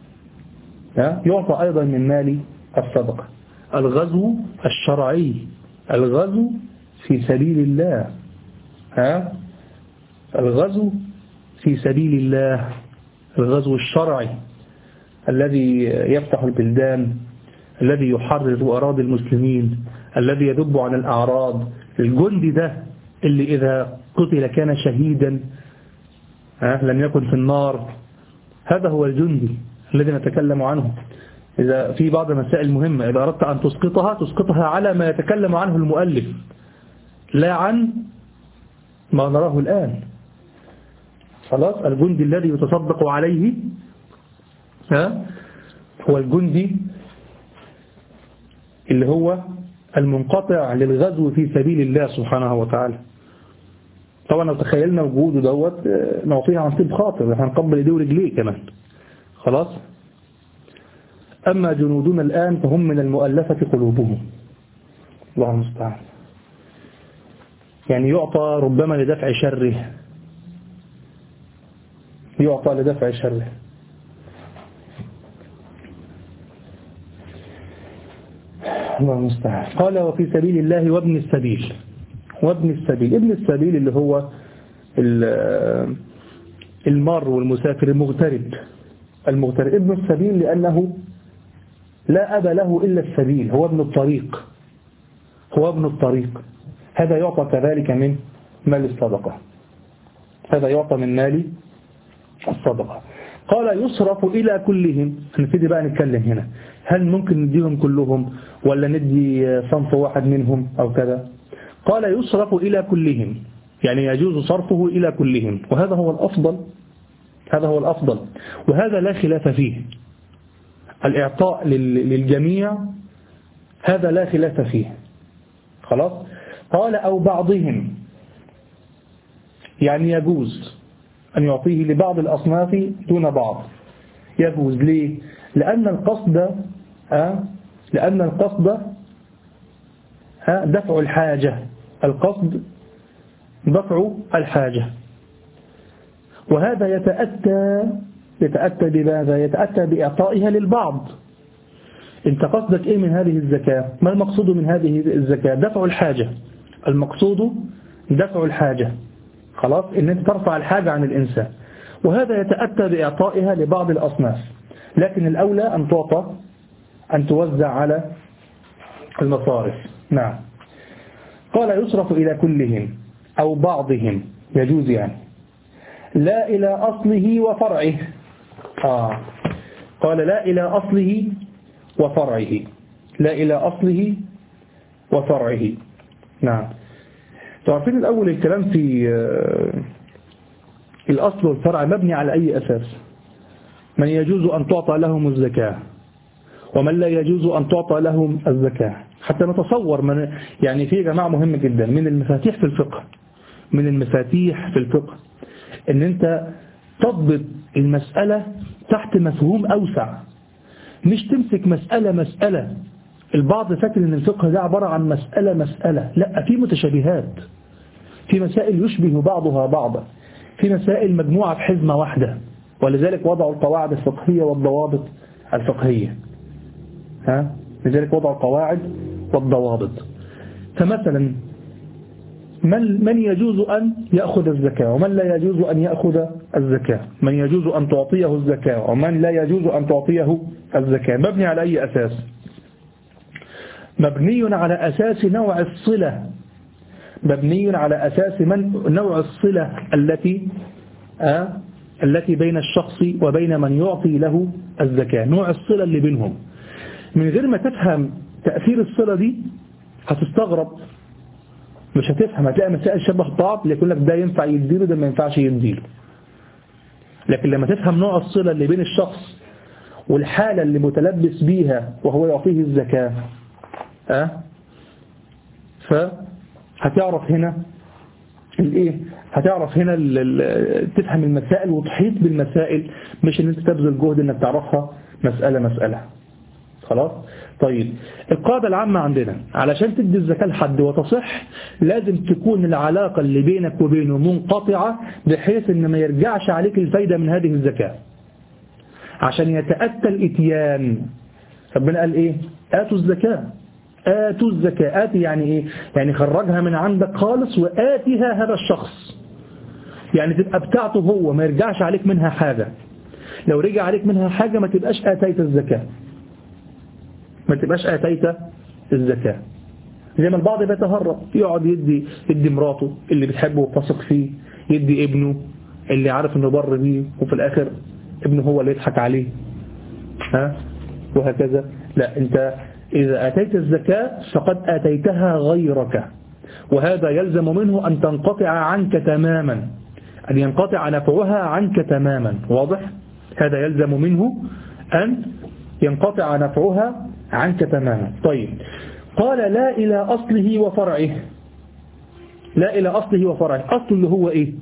يعطى أيضا من مال الصدقة. الغزو الشرعي، الغزو في سبيل الله، ها الغزو في سبيل الله، الغزو الشرعي الذي يفتح البلدان، الذي يحرر أراضي المسلمين، الذي يذب عن الأعراض. الجندي ده اللي إذا قتل كان شهيدا، ها لم يكن في النار. هذا هو الجندي الذي نتكلم عنه. إذا في بعض المسائل مهمة إذا أردت أن تسقطها تسقطها على ما يتكلم عنه المؤلف، لا عن ما نراه الآن. خلاص، الجندي الذي يتصدق عليه ها هو الجندي اللي هو المنقطع للغزو في سبيل الله سبحانه وتعالى. طبعا لو تخيلنا وجوده دوت نعطيه عن طيب خاطر، هنقبل ايديه ورجليه كمان. خلاص. أما جنودنا الآن فهم من المؤلفة قلوبهم، الله المستعان. يعني يعطى ربما لدفع شره، يعطى لدفع شره. الله المستعان. قال: وفي سبيل الله وابن السبيل. وابن السبيل، ابن السبيل اللي هو المار والمسافر، المغترب. المغترب ابن السبيل لأنه لا أب له إلا السبيل، هو ابن الطريق، هو ابن الطريق. هذا يعطى كذلك من مال الصدقة، هذا يعطى من مال الصدقة. قال: يصرف إلى كلهم. هنبتدي بقى نتكلم هنا، هل ممكن نديهم كلهم ولا ندي صنف واحد منهم أو كذا؟ قال: يصرف إلى كلهم، يعني يجوز صرفه إلى كلهم، وهذا هو الأفضل، هذا هو الأفضل، وهذا لا خلاف فيه. الإعطاء للجميع هذا لا خلاف فيه. خلاص. قال: أو بعضهم، يعني يجوز أن يعطيه لبعض الأصناف دون بعض، يجوز. ليه؟ لأن القصد أه؟ لأن القصد أه؟ دفع الحاجة، القصد دفع الحاجة، وهذا يتأتى يتأتى بماذا؟ يتأتى بإعطائها للبعض. انت قصدك ايه من هذه الزكاة؟ ما المقصود من هذه الزكاة؟ دفع الحاجة، المقصود دفع الحاجة. خلاص، ان انت ترفع الحاجة عن الإنسان، وهذا يتأتى بإعطائها لبعض الأصناف، لكن الأولى أن تعطى، أن توزع على المصارف. نعم. قال: يصرف إلى كلهم أو بعضهم، يجوز يعني، لا إلى أصله وفرعه. آه. قال: لا إلى أصله وفرعه، لا إلى أصله وفرعه. نعم. تعرفين الأول الكلام في الأصل والفرع مبني على أي أساس؟ من يجوز أن تعطى لهم الزكاة ومن لا يجوز أن تعطى لهم الزكاة، حتى نتصور من يعني في جماعة مهم جدا من المفاتيح في الفقه، من المفاتيح في الفقه ان انت تضبط المسألة تحت مفهوم أوسع، مش تمسك مسألة مسألة. البعض فاكر ان الفقه ده عبارة عن مسألة مسألة، لا، في متشابهات، في مسائل يشبه بعضها بعضا، في مسائل مجموعة في حزمة واحدة، ولذلك وضعوا القواعد الفقهية والضوابط الفقهية. ها؟ لذلك وضعوا القواعد والضوابط. فمثلا من من يجوز أن يأخذ الزكاة ومن لا يجوز أن يأخذ الزكاة، من يجوز أن تعطيه الزكاة ومن لا يجوز أن تعطيه الزكاة، مبني على أي أساس؟ مبني على أساس نوع الصلة، مبني على أساس من نوع الصلة التي آه التي بين الشخص وبين من يعطي له الزكاة، نوع الصلة اللي بينهم. من غير ما تفهم تأثير الصلة دي هتستغرب، مش هتفهم، هتلاقي مسائل شبه بعض، يقول لك ده ينفع يديله ده ما ينفعش يديله. لكن لما تفهم نوع الصلة اللي بين الشخص والحالة اللي متلبس بيها وهو يعطيه الزكاة، أه؟ فهتعرف هنا الايه هتعرف هنا تفهم المسائل وتحيط بالمسائل، مش ان انت تبذل جهد انك تعرفها مسألة مسألة. خلاص. طيب القاعدة العامة عندنا علشان تدي الزكاة لحد وتصح لازم تكون العلاقة اللي بينك وبينه منقطعة بحيث ان ما يرجعش عليك الفايدة من هذه الزكاة عشان يتأتى الاتيان. ربنا قال ايه؟ آتوا الزكاة، آتوا الزكاة. آتي يعني ايه؟ يعني خرجها من عندك خالص وآتيها هذا الشخص، يعني تبقى بتاعته هو ما يرجعش عليك منها حاجة. لو رجع عليك منها حاجة ما تبقاش آتيت الزكاة، ما تبقاش آتيت الزكاة. زي ما البعض بيتهرب يقعد يدي يدي مراته اللي بتحبه وتثق فيه، يدي ابنه اللي عارف انه بر بيه، وفي الاخر ابنه هو اللي يضحك عليه، ها وهكذا. لا، انت اذا اتيت الزكاة فقد اتيتها غيرك، وهذا يلزم منه ان تنقطع عنك تماما، ان ينقطع نفعها عنك تماما. واضح؟ هذا يلزم منه ان ينقطع نفعها عنك تماما. طيب قال لا إلى أصله وفرعه. لا إلى أصله وفرعه. أصل اللي هو إيه؟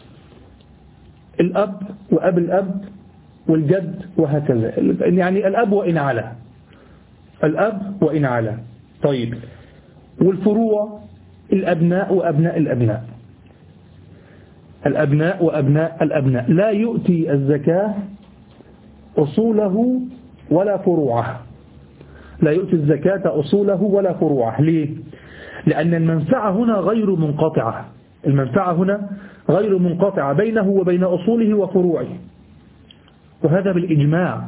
الأب وأب الأب والجد وهكذا، يعني الأب وإن علا، الأب وإن علا. طيب والفروع الأبناء وأبناء الأبناء، الأبناء وأبناء الأبناء. لا يؤتي الزكاة أصوله ولا فروعه، لا يؤتي الزكاة أصوله ولا فروعه. ليه؟ لأن المنفعة هنا غير منقطعة، المنفعة هنا غير منقطعة بينه وبين أصوله وفروعه، وهذا بالإجماع،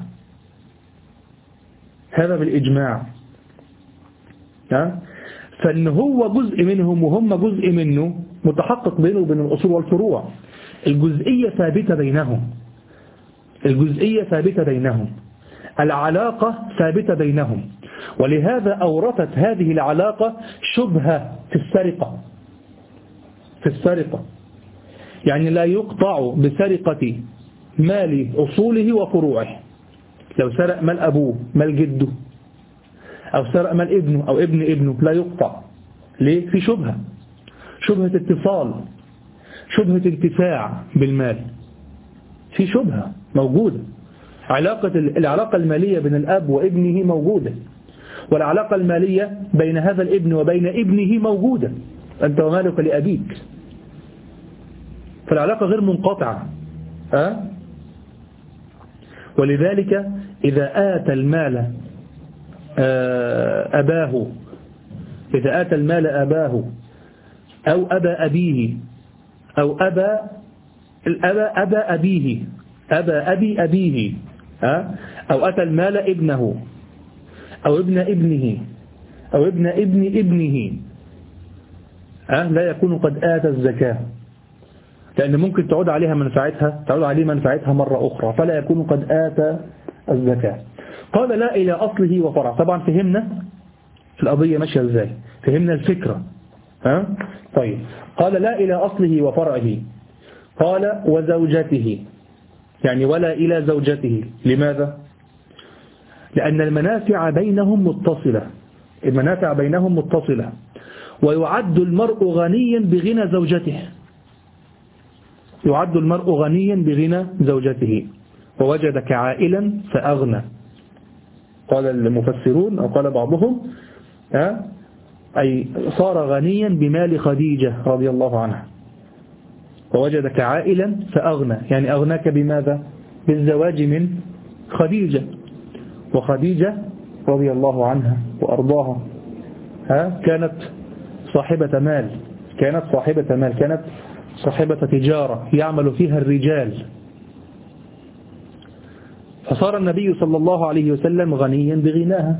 هذا بالإجماع. ها؟ فإن هو جزء منهم وهم جزء منه متحقق بينه وبين الأصول والفروع. الجزئية ثابتة بينهم، الجزئية ثابتة بينهم، العلاقة ثابتة بينهم. ولهذا أورثت هذه العلاقة شبهة في السرقة، في السرقة يعني لا يقطع بسرقة مال أصوله وفروعه. لو سرق مال أبوه مال جده، أو سرق مال ابنه أو ابن ابنه لا يقطع. ليه؟ في شبهة، شبهة اتصال، شبهة انتفاع بالمال، في شبهة موجودة. علاقة العلاقة المالية بين الأب وابنه موجودة، والعلاقة المالية بين هذا الابن وبين ابنه موجودة، أنت ومالك لأبيك، فالعلاقة غير منقطعة. أه؟ ولذلك إذا آتى المال أباه، إذا آتى المال أباه أو أبا أبيه أو أبا الأبا أبا أبيه أبا أبي أبيه، أو أتى المال ابنه أو ابن ابنه أو ابن ابن ابنه، لا يكون قد آتى الزكاة، لأن ممكن تعود عليها منفعتها، تعود عليه منفعتها مرة أخرى، فلا يكون قد آتى الزكاة. قال لا إلى أصله وفرع. طبعا فهمنا القضية ماشية إزاي، فهمنا الفكرة. ها؟ طيب قال لا إلى أصله وفرعه. قال وزوجته، يعني ولا إلى زوجته. لماذا؟ لأن المنافع بينهم متصلة، المنافع بينهم متصلة، ويعد المرء غنيا بغنى زوجته، يعد المرء غنيا بغنى زوجته. ووجدك عائلا فأغنى، قال المفسرون أو قال بعضهم ها؟ أي صار غنيا بمال خديجة رضي الله عنها. ووجدك عائلا فأغنى، يعني أغناك بماذا؟ بالزواج من خديجة، وخديجة رضي الله عنها وأرضاها ها؟ كانت صاحبة مال، كانت صاحبة مال، كانت صاحبة تجارة يعمل فيها الرجال، فصار النبي صلى الله عليه وسلم غنيا بغناها.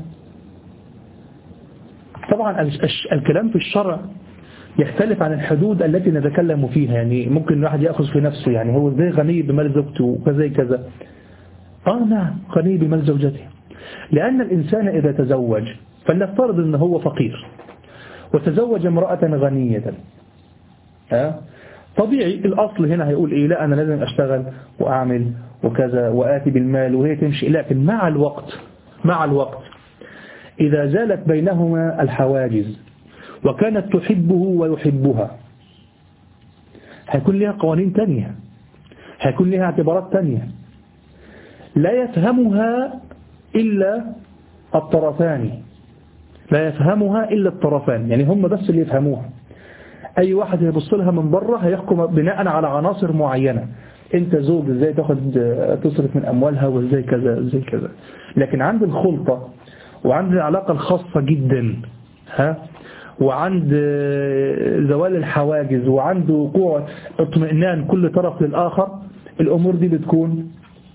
طبعا الكلام في الشرع يختلف عن الحدود التي نتكلم فيها، يعني ممكن الواحد يأخذ في نفسه، يعني هو ازاي غني بمال زوجته وكذا كذا. آه نعم غني بمال زوجته، لأن الإنسان إذا تزوج فلنفترض أنه هو فقير وتزوج امرأة غنية، آه طبيعي الأصل هنا هيقول إيه؟ لا أنا لازم أشتغل وأعمل وكذا وآتي بالمال وهي تمشي. لكن مع الوقت مع الوقت إذا زالت بينهما الحواجز وكانت تحبه ويحبها، هيكون لها قوانين تانية، هيكون لها اعتبارات تانية لا يفهمها إلا الطرفان، لا يفهمها إلا الطرفان، يعني هم بس اللي يفهموها. أي واحد يبص لها من بره هيحكم بناء على عناصر معينة، انت زوج ازاي تاخد تصرف من اموالها وازاي كذا ازاي كذا. لكن عند الخلطة وعند العلاقة الخاصة جدا ها، وعند زوال الحواجز وعند وقوع اطمئنان كل طرف للآخر، الأمور دي بتكون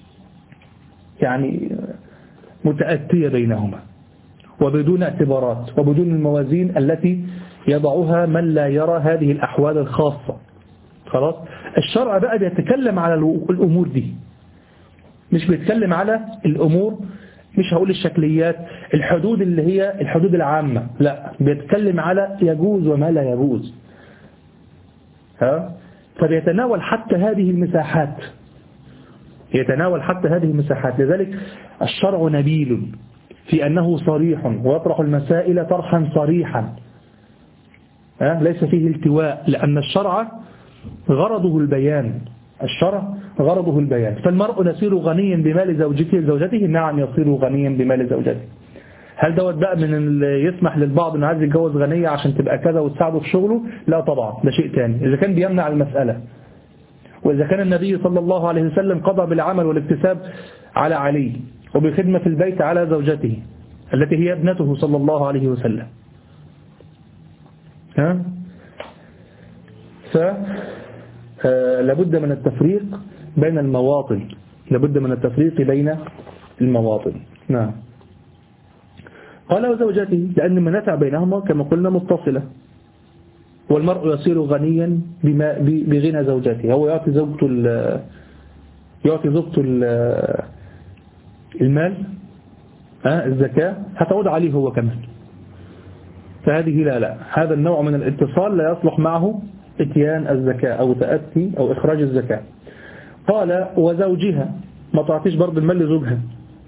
يعني متأتية بينهما وبدون اعتبارات وبدون الموازين التي يضعها من لا يرى هذه الأحوال الخاصة. خلاص. الشرع بقى بيتكلم على الأمور دي، مش بيتكلم على الأمور، مش هقول الشكليات، الحدود اللي هي الحدود العامة، لا بيتكلم على يجوز وما لا يجوز. ها؟ فبيتناول حتى هذه المساحات، يتناول حتى هذه المساحات. لذلك الشرع نبيل في أنه صريح ويطرح المسائل طرحا صريحا، ها؟ ليس فيه التواء، لأن الشرع غرضه البيان، الشرع غرضه البيان. فالمرء يصير غنيا بمال زوجته زوجته نعم يصير غنيا بمال زوجته. هل دوت بقى من اللي يسمح للبعض انه عايز يتجوز غنية عشان تبقى كذا وتساعده في شغله؟ لا طبعا، ده شيء تاني إذا كان بيمنع المسألة. وإذا كان النبي صلى الله عليه وسلم قضى بالعمل والاكتساب على علي وبخدمة البيت على زوجته التي هي ابنته صلى الله عليه وسلم. ها؟ ف لابد من التفريق بين المواطن، لابد من التفريق بين المواطن. نعم. قال وزوجته لأن منافع بينهما كما قلنا متصلة، والمرء يصير غنيا بما بغنى زوجته. هو يعطي زوجته يعطي زوجته المال الزكاة هتعود عليه هو كمان. فهذه لا لا هذا النوع من الاتصال لا يصلح معه اتيان الزكاة أو تأتي أو إخراج الزكاة. قال وزوجها، ما تعطيش برضه المال لزوجها،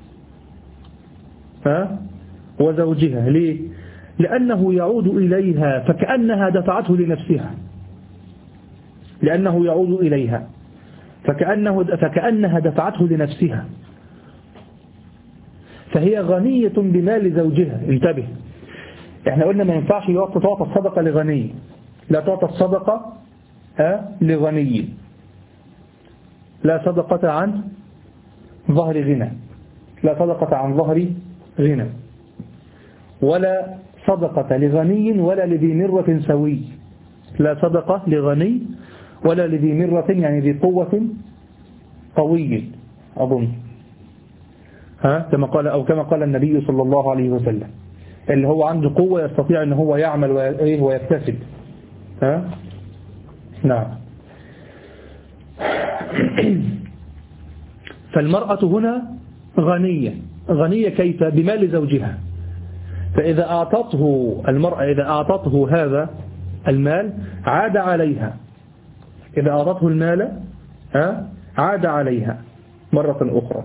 ها؟ وزوجها ليه؟ لأنه يعود إليها فكأنها دفعته لنفسها، لأنه يعود إليها فكأنه فكأنها دفعته لنفسها، فهي غنية بمال زوجها. انتبه، احنا قلنا ما ينفعش تعطى الصدقة لغني، لا تعطى الصدقة لغني، لا صدقة عن ظهر غنى، لا صدقة عن ظهر غنى، ولا صدقة لغني ولا لذي مرة سوي، لا صدقة لغني ولا لذي مرة يعني ذي قوة قوي أظن، ها كما قال أو كما قال النبي صلى الله عليه وسلم، اللي هو عنده قوة يستطيع أن هو يعمل ويكتسب. ها نعم. فالمرأة هنا غنية، غنية كيف؟ بمال زوجها. فإذا أعطته المرأة إذا أعطته هذا المال عاد عليها، إذا أعطته المال ها عاد عليها مرة أخرى،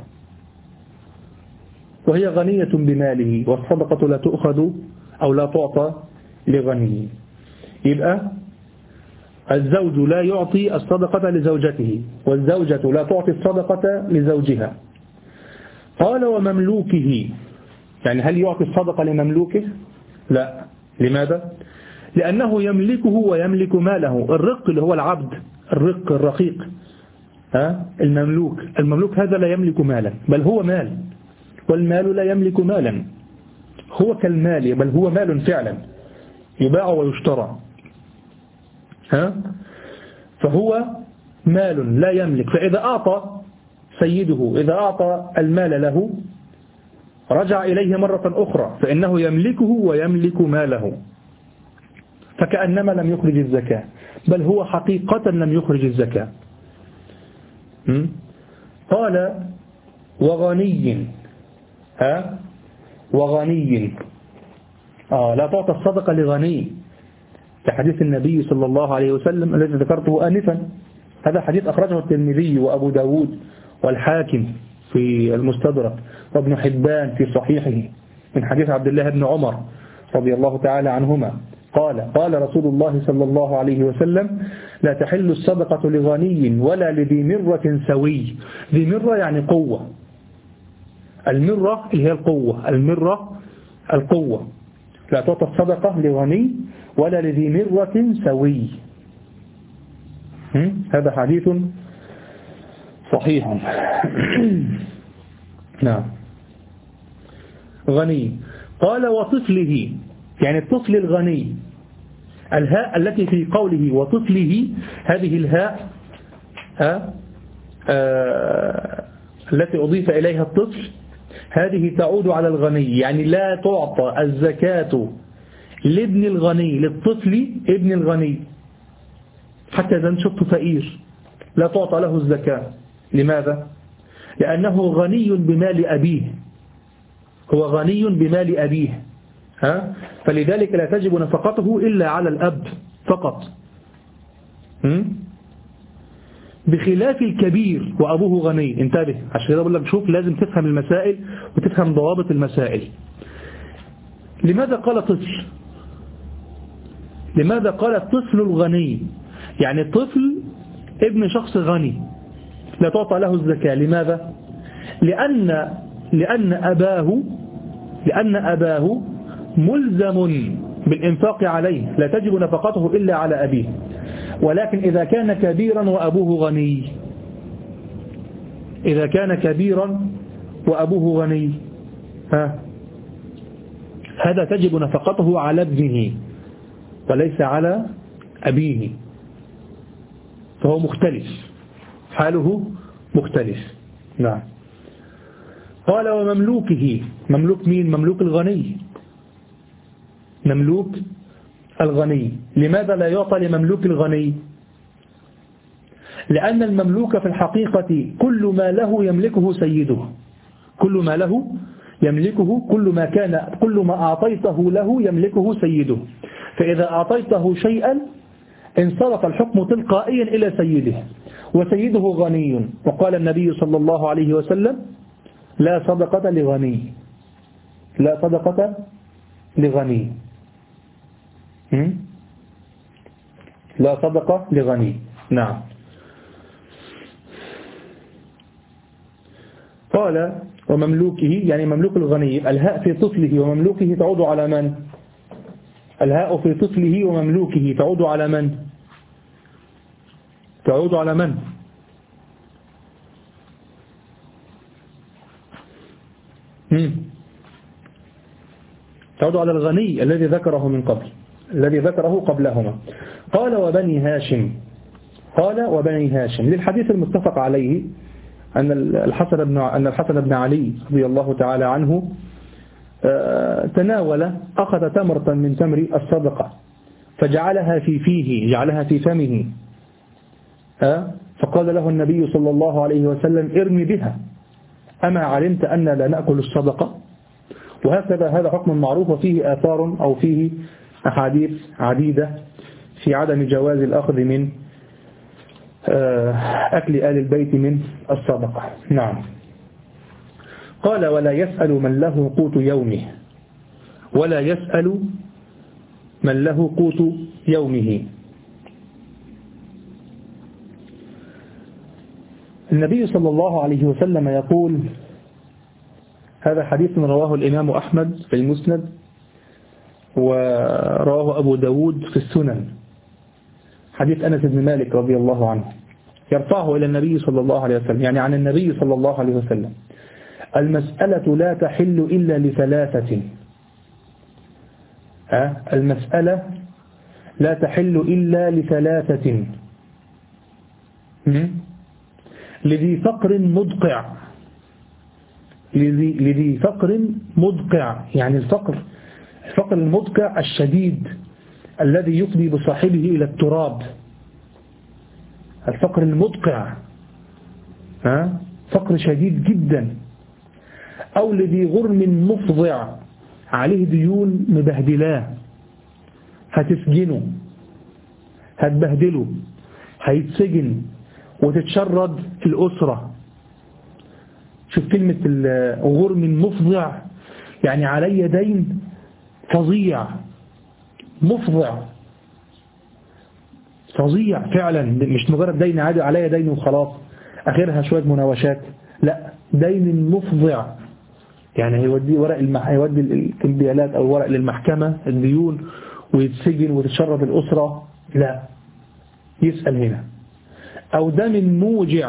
وهي غنية بماله، والصدقة لا تؤخذ أو لا تعطى لغني. يبقى الزوج لا يعطي الصدقة لزوجته، والزوجة لا تعطي الصدقة لزوجها. قال ومملوكه، يعني هل يعطي الصدقة لمملوكه؟ لا. لماذا؟ لأنه يملكه ويملك ماله. الرق اللي هو العبد، الرق الرقيق، ها المملوك، المملوك هذا لا يملك مالا بل هو مال، والمال لا يملك مالا، هو كالمال بل هو مال فعلا يباع ويشترى، ها فهو مال لا يملك. فإذا أعطى سيده، إذا أعطى المال له رجع إليه مرة أخرى، فإنه يملكه ويملك ماله، فكأنما لم يخرج الزكاة، بل هو حقيقة لم يخرج الزكاة. قال وغني، ها وغني آه لا تعطى الصدقة لغني، في حديث النبي صلى الله عليه وسلم الذي ذكرته آنفا. هذا حديث أخرجه الترمذي وأبو داود والحاكم في المستدرك وابن حبان في صحيحه من حديث عبد الله بن عمر رضي الله تعالى عنهما قال قال رسول الله صلى الله عليه وسلم لا تحل الصدقة لغني ولا لذي مرة سوي. ذي مرة يعني قوة، المرة اللي هي القوة، المرة القوة. لا تعطى الصدقة لغني ولا لذي مرة سوي. هذا حديث صحيح. نعم. غني. قال وطفله، يعني الطفل الغني. الهاء التي في قوله وطفله، هذه الهاء آه آه التي أضيف إليها الطفل، هذه تعود على الغني، يعني لا تعطى الزكاة لابن الغني، للطفل ابن الغني، حتى إذا شفت فقير لا تعطى له الزكاة. لماذا؟ لأنه غني بمال أبيه، هو غني بمال أبيه، ها؟ فلذلك لا تجب نفقته إلا على الأب فقط، بخلاف الكبير وأبوه غني. انتبه، عشان كده بقول لك شوف لازم تفهم المسائل وتفهم ضوابط المسائل. لماذا قال طفل؟ لماذا قال الطفل الغني؟ يعني طفل ابن شخص غني لا تعطى له الزكاة. لماذا؟ لأن لأن أباه لأن أباه ملزم بالإنفاق عليه، لا تجب نفقته إلا على أبيه. ولكن إذا كان كبيرا وأبوه غني، إذا كان كبيرا وأبوه غني ها هذا تجب نفقته على ابنه وليس على أبيه، فهو مختلف، حاله مختلف. نعم. قال ومملوكه. مملوك مين؟ مملوك الغني، مملوك الغني. لماذا لا يعطى لمملوك الغني؟ لأن المملوك في الحقيقة كل ما له يملكه سيده، كل ما له يملكه، كل ما كان كل ما أعطيته له يملكه سيده. فإذا أعطيته شيئا انصرف الحكم تلقائيا إلى سيده، وسيده غني. وقال النبي صلى الله عليه وسلم لا صدقة لغني، لا صدقة لغني، لا صدقة لغني. نعم. قال ومملوكه، يعني مملوك الغني. الهاء في طفله ومملوكه تعود على من؟ الهاء في طفله ومملوكه تعود على من؟ تعود على من؟ مم. تعود على الغني الذي ذكره من قبل، الذي ذكره قبلهما. قال وبني هاشم. قال وبني هاشم للحديث المتفق عليه أن الحسن بن أن الحسن بن علي رضي الله تعالى عنه تناول، أخذ تمرة من تمر الصدقة فجعلها في فيه، جعلها في فمه، فقال له النبي صلى الله عليه وسلم ارمي بها، أما علمت أن لا نأكل الصدقة؟ وهكذا هذا حكم معروف، وفيه آثار أو فيه أحاديث عديدة في عدم جواز الأخذ من أكل آل البيت من الصدقة. نعم. قال ولا يسأل من له قوت يومه، ولا يسأل من له قوت يومه. النبي صلى الله عليه وسلم يقول، هذا حديث رواه الإمام أحمد في المسند، ورواه أبو داود في السنن، حديث أنس بن مالك رضي الله عنه، يرفعه إلى النبي صلى الله عليه وسلم، يعني عن النبي صلى الله عليه وسلم: المسألة لا تحل إلا لثلاثة. أه؟ المسألة لا تحل إلا لثلاثة: لذي فقر مدقع، لذي, لذي فقر مدقع، يعني الفقر الفقر المدقع الشديد الذي يفضي بصاحبه إلى التراب، الفقر المدقع، ها؟ فقر شديد جدا. أو لذي غرم مفضع، عليه ديون مبهدلاه، هتسجنه، هتبهدله، هيتسجن وتتشرد في الأسرة. شوف كلمة الغرم مفضع، يعني علي دين فظيع مفضع فظيع فعلا، مش مجرد دين عادي عليا دين وخلاص اخرها شوية مناوشات، لا دين مفضع. يعني هيودي ورق المح... هيودي الكمبيالات او ورق للمحكمة الديون ويتسجن وتتشرد الأسرة، لا يسأل هنا. أو دم موجع،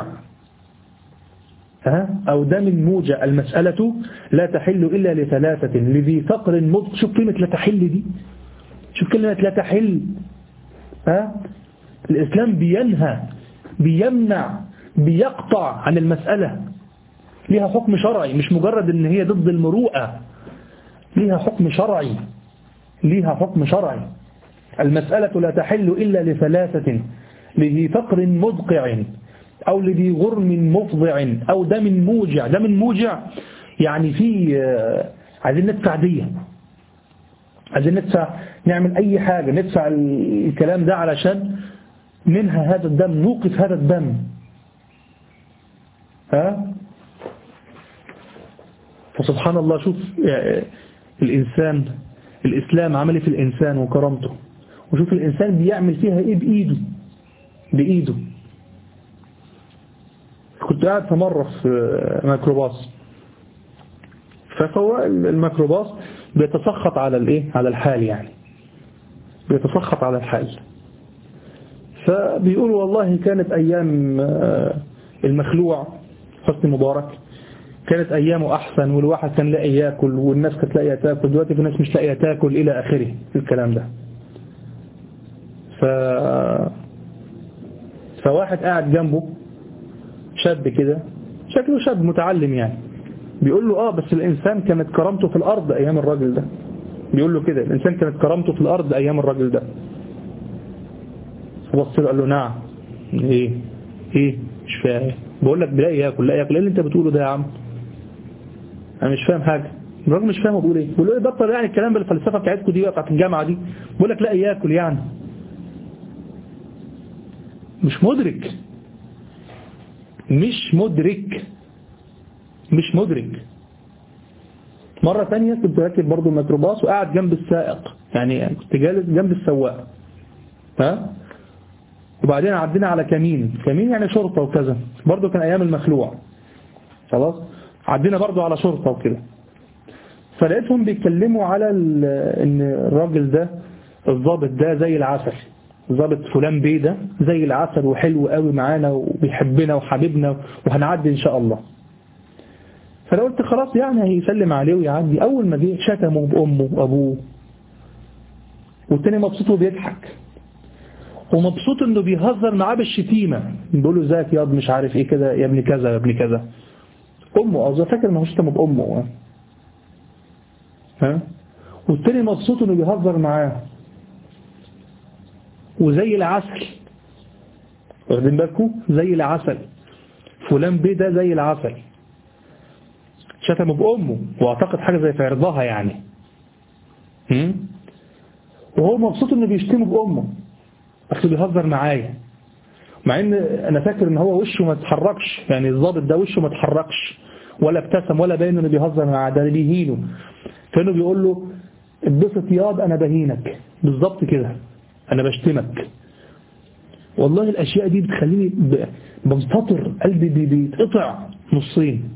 ها أو دم موجع، المسألة لا تحل إلا لثلاثة لذي فقر مض. شوف كلمة لا تحل دي، شوف كلمة لا تحل. ها الإسلام بينهى بيمنع بيقطع عن المسألة، ليها حكم شرعي، مش مجرد ان هي ضد المروءة، ليها حكم شرعي، ليها حكم شرعي. المسألة لا تحل إلا لثلاثة لذي فقر مدقع أو لذي غرم مفضع أو دم موجع. دم موجع يعني في عايزين ندفع دية، عايزين ندفع، نعمل أي حاجة ندفع الكلام ده علشان ننهى هذا الدم، نوقف هذا الدم. ها فسبحان الله، شوف الإنسان، الإسلام عمل في الإنسان وكرامته، وشوف الإنسان بيعمل فيها إيه بإيده بإيده. كنت قاعد في مرة في ميكروباص، فسواق الميكروباص بيتسخط على الإيه على الحال، يعني بيتسخط على الحال. فبيقول والله كانت أيام المخلوع حسني مبارك كانت أيامه أحسن، والواحد كان لاقي يأكل والناس كانت لاقيه تاكل، دلوقتي في ناس مش لاقيه تاكل إلى آخره الكلام ده. ف... فواحد قاعد جنبه شاب كده، شكله شاب متعلم يعني، بيقول له آه بس الإنسان كانت كرامته في الأرض أيام الراجل ده. بيقول له كده الإنسان كانت كرامته في الأرض أيام الراجل ده. فبص له قال له نعم. إيه إيه مش فاهم. بقول لك بلاقي ياكل، لا ياكل. إيه اللي أنت بتقوله ده يا عم؟ أنا مش فاهم حاجة. الراجل مش فاهم بيقول إيه. بيقول له إيه بطل يعني الكلام بالفلسفة بتاعتكم دي بتاعت الجامعة دي. بقول لك لا ياكل يعني. مش مدرك مش مدرك مش مدرك مرة ثانية كنت راكب برضو الميكروباص وقاعد جنب السائق، يعني كنت جالس جنب السواق، ها وبعدين عدينا على كمين، كمين يعني شرطة وكذا، برضو كان أيام المخلوع. خلاص عدينا برضو على شرطة وكده، فلقيتهم بيتكلموا على ان الراجل ده الضابط ده زي العسل، ضابط فلان بيه ده زي العسل وحلو قوي معانا وبيحبنا وحبيبنا وهنعدي ان شاء الله. فانا قلت خلاص يعني هيسلم عليه ويعدي. اول ما جه شتمه بامه وابوه، والتاني مبسوط وبيضحك، ومبسوط انه بيهزر معاه بالشتيمه، بيقول له ازيك ياض مش عارف ايه كده يا ابن كذا يا ابن كذا. امه اظن فاكر ما هو شتمه بامه، ها والتاني مبسوط انه بيهزر معاه وزي العسل. واخدين بالكم؟ زي العسل، فلان بيه ده زي العسل. شتمه بأمه واعتقد حاجة زي في عرضها يعني، هم؟ وهو مبسوط انه بيشتمه بأمه بس بيهزر معايا، مع ان انا فاكر ان هو وشه ما اتحركش، يعني الضابط ده وشه ما اتحركش ولا ابتسم ولا باين انه بيهزر معاه، ده بيهينه. فانه بيقول له اتبسط ياض انا بهينك، بالظبط كده انا بشتمك. والله الاشياء دي بتخليني بنفطر، قلبي بيتقطع نصين.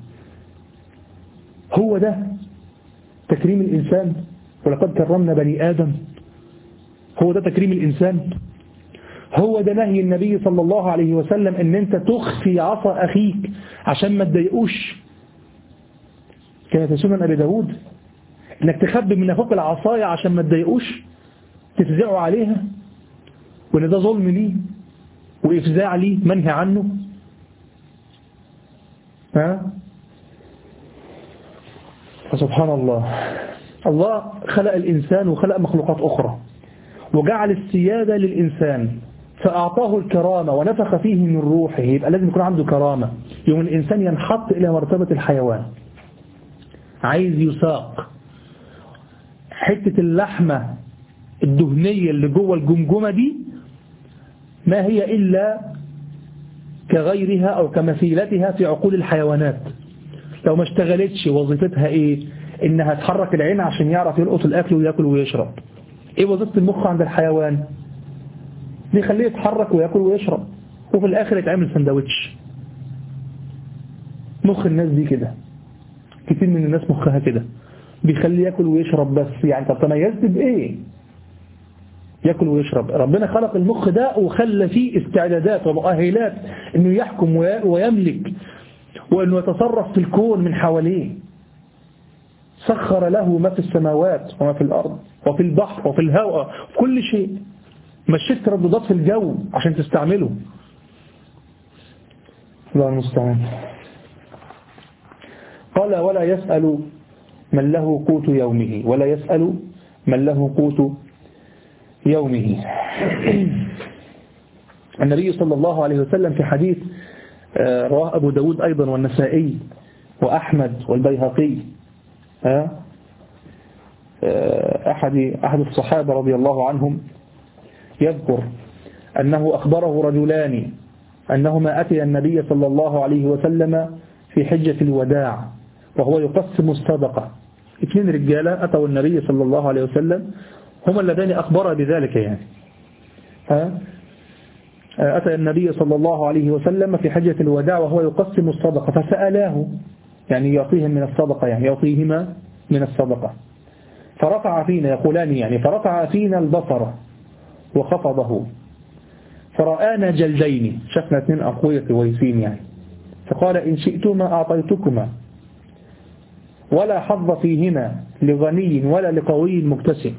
هو ده تكريم الانسان؟ ولقد كرمنا بني ادم. هو ده تكريم الانسان؟ هو ده نهي النبي صلى الله عليه وسلم ان انت تخفي عصا اخيك عشان ما تضايقوش؟ كما في سنن ابي داود انك تخبي من اخوك العصايه عشان ما تضايقوش، تفزعوا عليها، وان ده ظلم ليه وافزاع ليه منهي عنه. ها فسبحان الله، الله خلق الإنسان وخلق مخلوقات أخرى وجعل السيادة للإنسان فأعطاه الكرامة ونفخ فيه من روحه، يبقى لازم يكون عنده كرامة. يوم الإنسان ينحط إلى مرتبة الحيوان، عايز يساق حتة اللحمة الدهنية اللي جوه الجمجمة دي ما هي إلا كغيرها أو كمثيلتها في عقول الحيوانات. لو ما اشتغلتش وظيفتها إيه؟ إنها تحرك العين عشان يعرف يلقط الأكل ويأكل ويشرب، إيه وظيفة المخ عند الحيوان؟ بيخليه يتحرك ويأكل ويشرب، وفي الآخر يتعمل سندوتش. مخ الناس دي كده، كتير من الناس مخها كده، بيخليه يأكل ويشرب بس. يعني طب تميزت بإيه؟ يأكل ويشرب. ربنا خلق المخ ده وخلى فيه استعدادات ومؤهلات إنه يحكم ويملك وإنه يتصرف في الكون من حواليه. سخر له ما في السماوات وما في الأرض وفي البحر وفي الهواء وفي كل شيء. مشيت ترددات في الجو عشان تستعمله. الله المستعان. قال ولا يسأل من له قوت يومه، ولا يسأل من له قوت يومه. النبي صلى الله عليه وسلم في حديث رواه أبو داود أيضا والنسائي وأحمد والبيهقي، أحد أحد الصحابة رضي الله عنهم يذكر أنه أخبره رجلان أنهما أتي النبي صلى الله عليه وسلم في حجة الوداع وهو يقسم الصدقة. اثنين رجالة أتوا النبي صلى الله عليه وسلم، هما اللذان أخبر بذلك. يعني ها أتى النبي صلى الله عليه وسلم في حجة الوداع وهو يقسم الصدقة، فسألاه يعني يعطيهم من الصدقة، يعني يعطيهما من الصدقة. فرفع فينا، يقولان يعني فرفع فينا البصر وخفضه فرآنا جلدين، شفنا اثنين أقوياء كويسين يعني. فقال إن شئتما أعطيتكما ولا حظ فيهما لغني ولا لقوي مكتسب.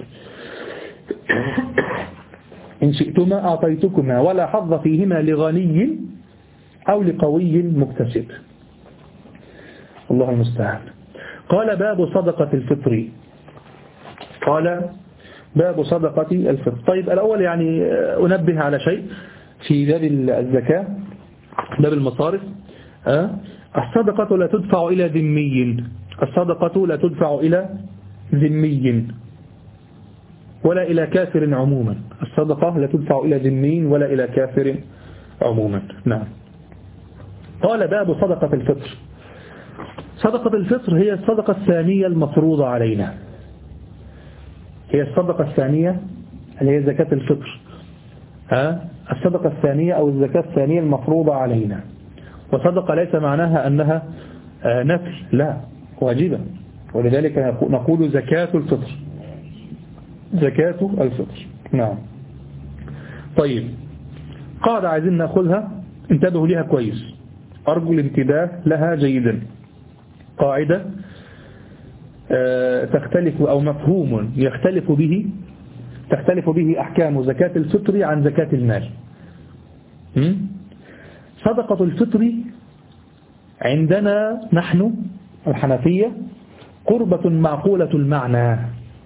إن شئتما أعطيتكما ولا حظ فيهما لغني أو لقوي مكتسب. الله المستعان. قال باب صدقة الفطر. قال باب صدقة الفطر. طيب الأول يعني أنبه على شيء في باب الزكاة، باب المصارف. الصدقة لا تدفع إلى ذمي، الصدقة لا تدفع إلى ذمي ولا إلى كافر عموما. الصدقة لا تدفع إلى ذمي ولا إلى كافر عموما. نعم. قال باب صدقة الفطر. صدقة الفطر هي الصدقة الثانية المفروضة علينا، هي الصدقة الثانية اللي هي زكاة الفطر. ها الصدقة الثانية أو الزكاة الثانية المفروضة علينا. وصدقة ليس معناها أنها نفل، لا، واجبة. ولذلك نقول زكاة الفطر، زكاة الفطر. نعم. طيب قاعدة عايزين نأخذها، انتبهوا لها كويس، أرجو الانتباه لها جيدا. قاعدة تختلف أو مفهوم يختلف به تختلف به أحكام زكاة الفطر عن زكاة المال. صدقة الفطر عندنا نحن الحنفية قربة معقولة المعنى.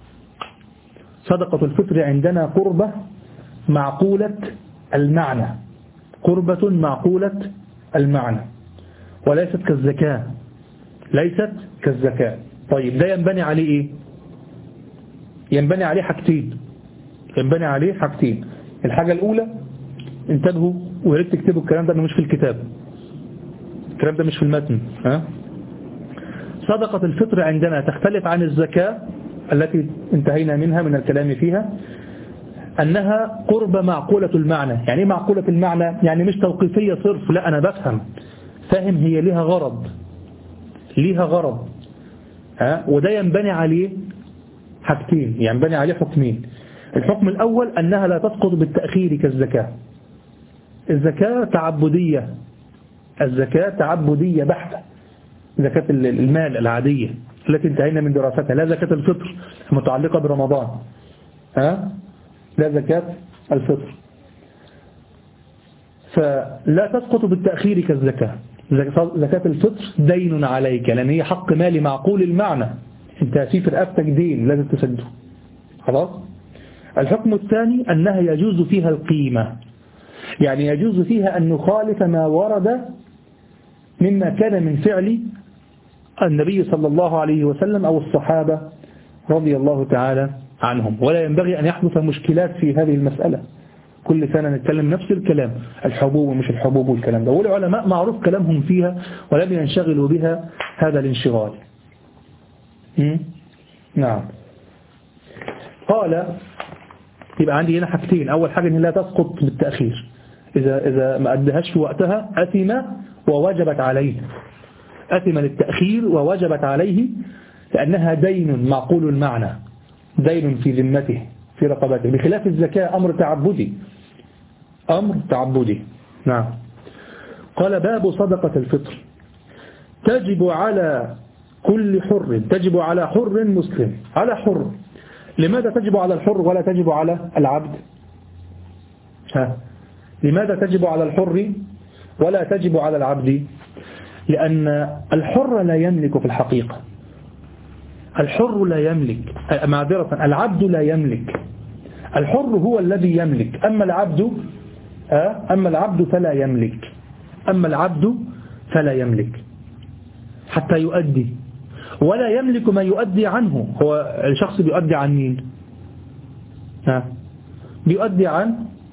صدقة الفطر عندنا قربة معقولة المعنى، قربة معقولة المعنى، وليست كالزكاة، ليست كالزكاة. طيب ده ينبني عليه ايه؟ ينبني عليه حاجتين، ينبني عليه حاجتين. الحاجة الأولى، انتبهوا وياريت تكتبوا الكلام ده، مش في الكتاب، الكلام ده مش في المتن. ها؟ صدقة الفطر عندنا تختلف عن الزكاة التي انتهينا منها من الكلام فيها، أنها قرب معقولة المعنى. يعني ايه معقولة المعنى؟ يعني مش توقيفية صرف، لا أنا بفهم فاهم هي ليها غرض، ليها غرض. ها؟ وده ينبني عليه حاجتين، ينبني عليه حكمين. الحكم الأول أنها لا تسقط بالتأخير كالزكاة. الزكاة تعبدية، الزكاة تعبدية بحتة، زكاة المال العادية التي انتهينا من دراستها، لا زكاة الفطر المتعلقة برمضان. ها؟ لا زكاة الفطر، فلا تسقط بالتأخير كالزكاة. زكاة الفطر دين عليك، لأن هي حق مالي معقول المعنى، انت في رقبتك دين لازم تسده. خلاص. الحكم الثاني أنها يجوز فيها القيمة، يعني يجوز فيها أن نخالف ما ورد مما كان من فعل النبي صلى الله عليه وسلم أو الصحابة رضي الله تعالى عنهم، ولا ينبغي أن يحدث مشكلات في هذه المسألة. كل سنة نتكلم نفس الكلام، الحبوب ومش الحبوب والكلام ده، والعلماء معروف كلامهم فيها ولم ينشغلوا بها هذا الانشغال. نعم. قال يبقى عندي هنا حاجتين. أول حاجة إن لا تسقط بالتأخير، إذا إذا ما أدهش في وقتها أثم ووجبت عليه، أثم للتأخير ووجبت عليه لأنها دين معقول المعنى، دين في ذمته في رقبته، بخلاف الزكاة أمر تعبدي، أمر تعبدي. نعم. قال باب صدقة الفطر تجب على كل حر، تجب على حر مسلم، على حر. لماذا تجب على الحر ولا تجب على العبد؟ ها. لماذا تجب على الحر ولا تجب على العبد؟ لأن الحر لا يملك في الحقيقة، الحر لا يملك، معذرة العبد لا يملك، الحر هو الذي يملك، أما العبد أما العبد فلا يملك، أما العبد فلا يملك حتى يؤدي، ولا يملك ما يؤدي عنه. هو الشخص بيؤدي عن مين؟ ها؟ بيؤدي عن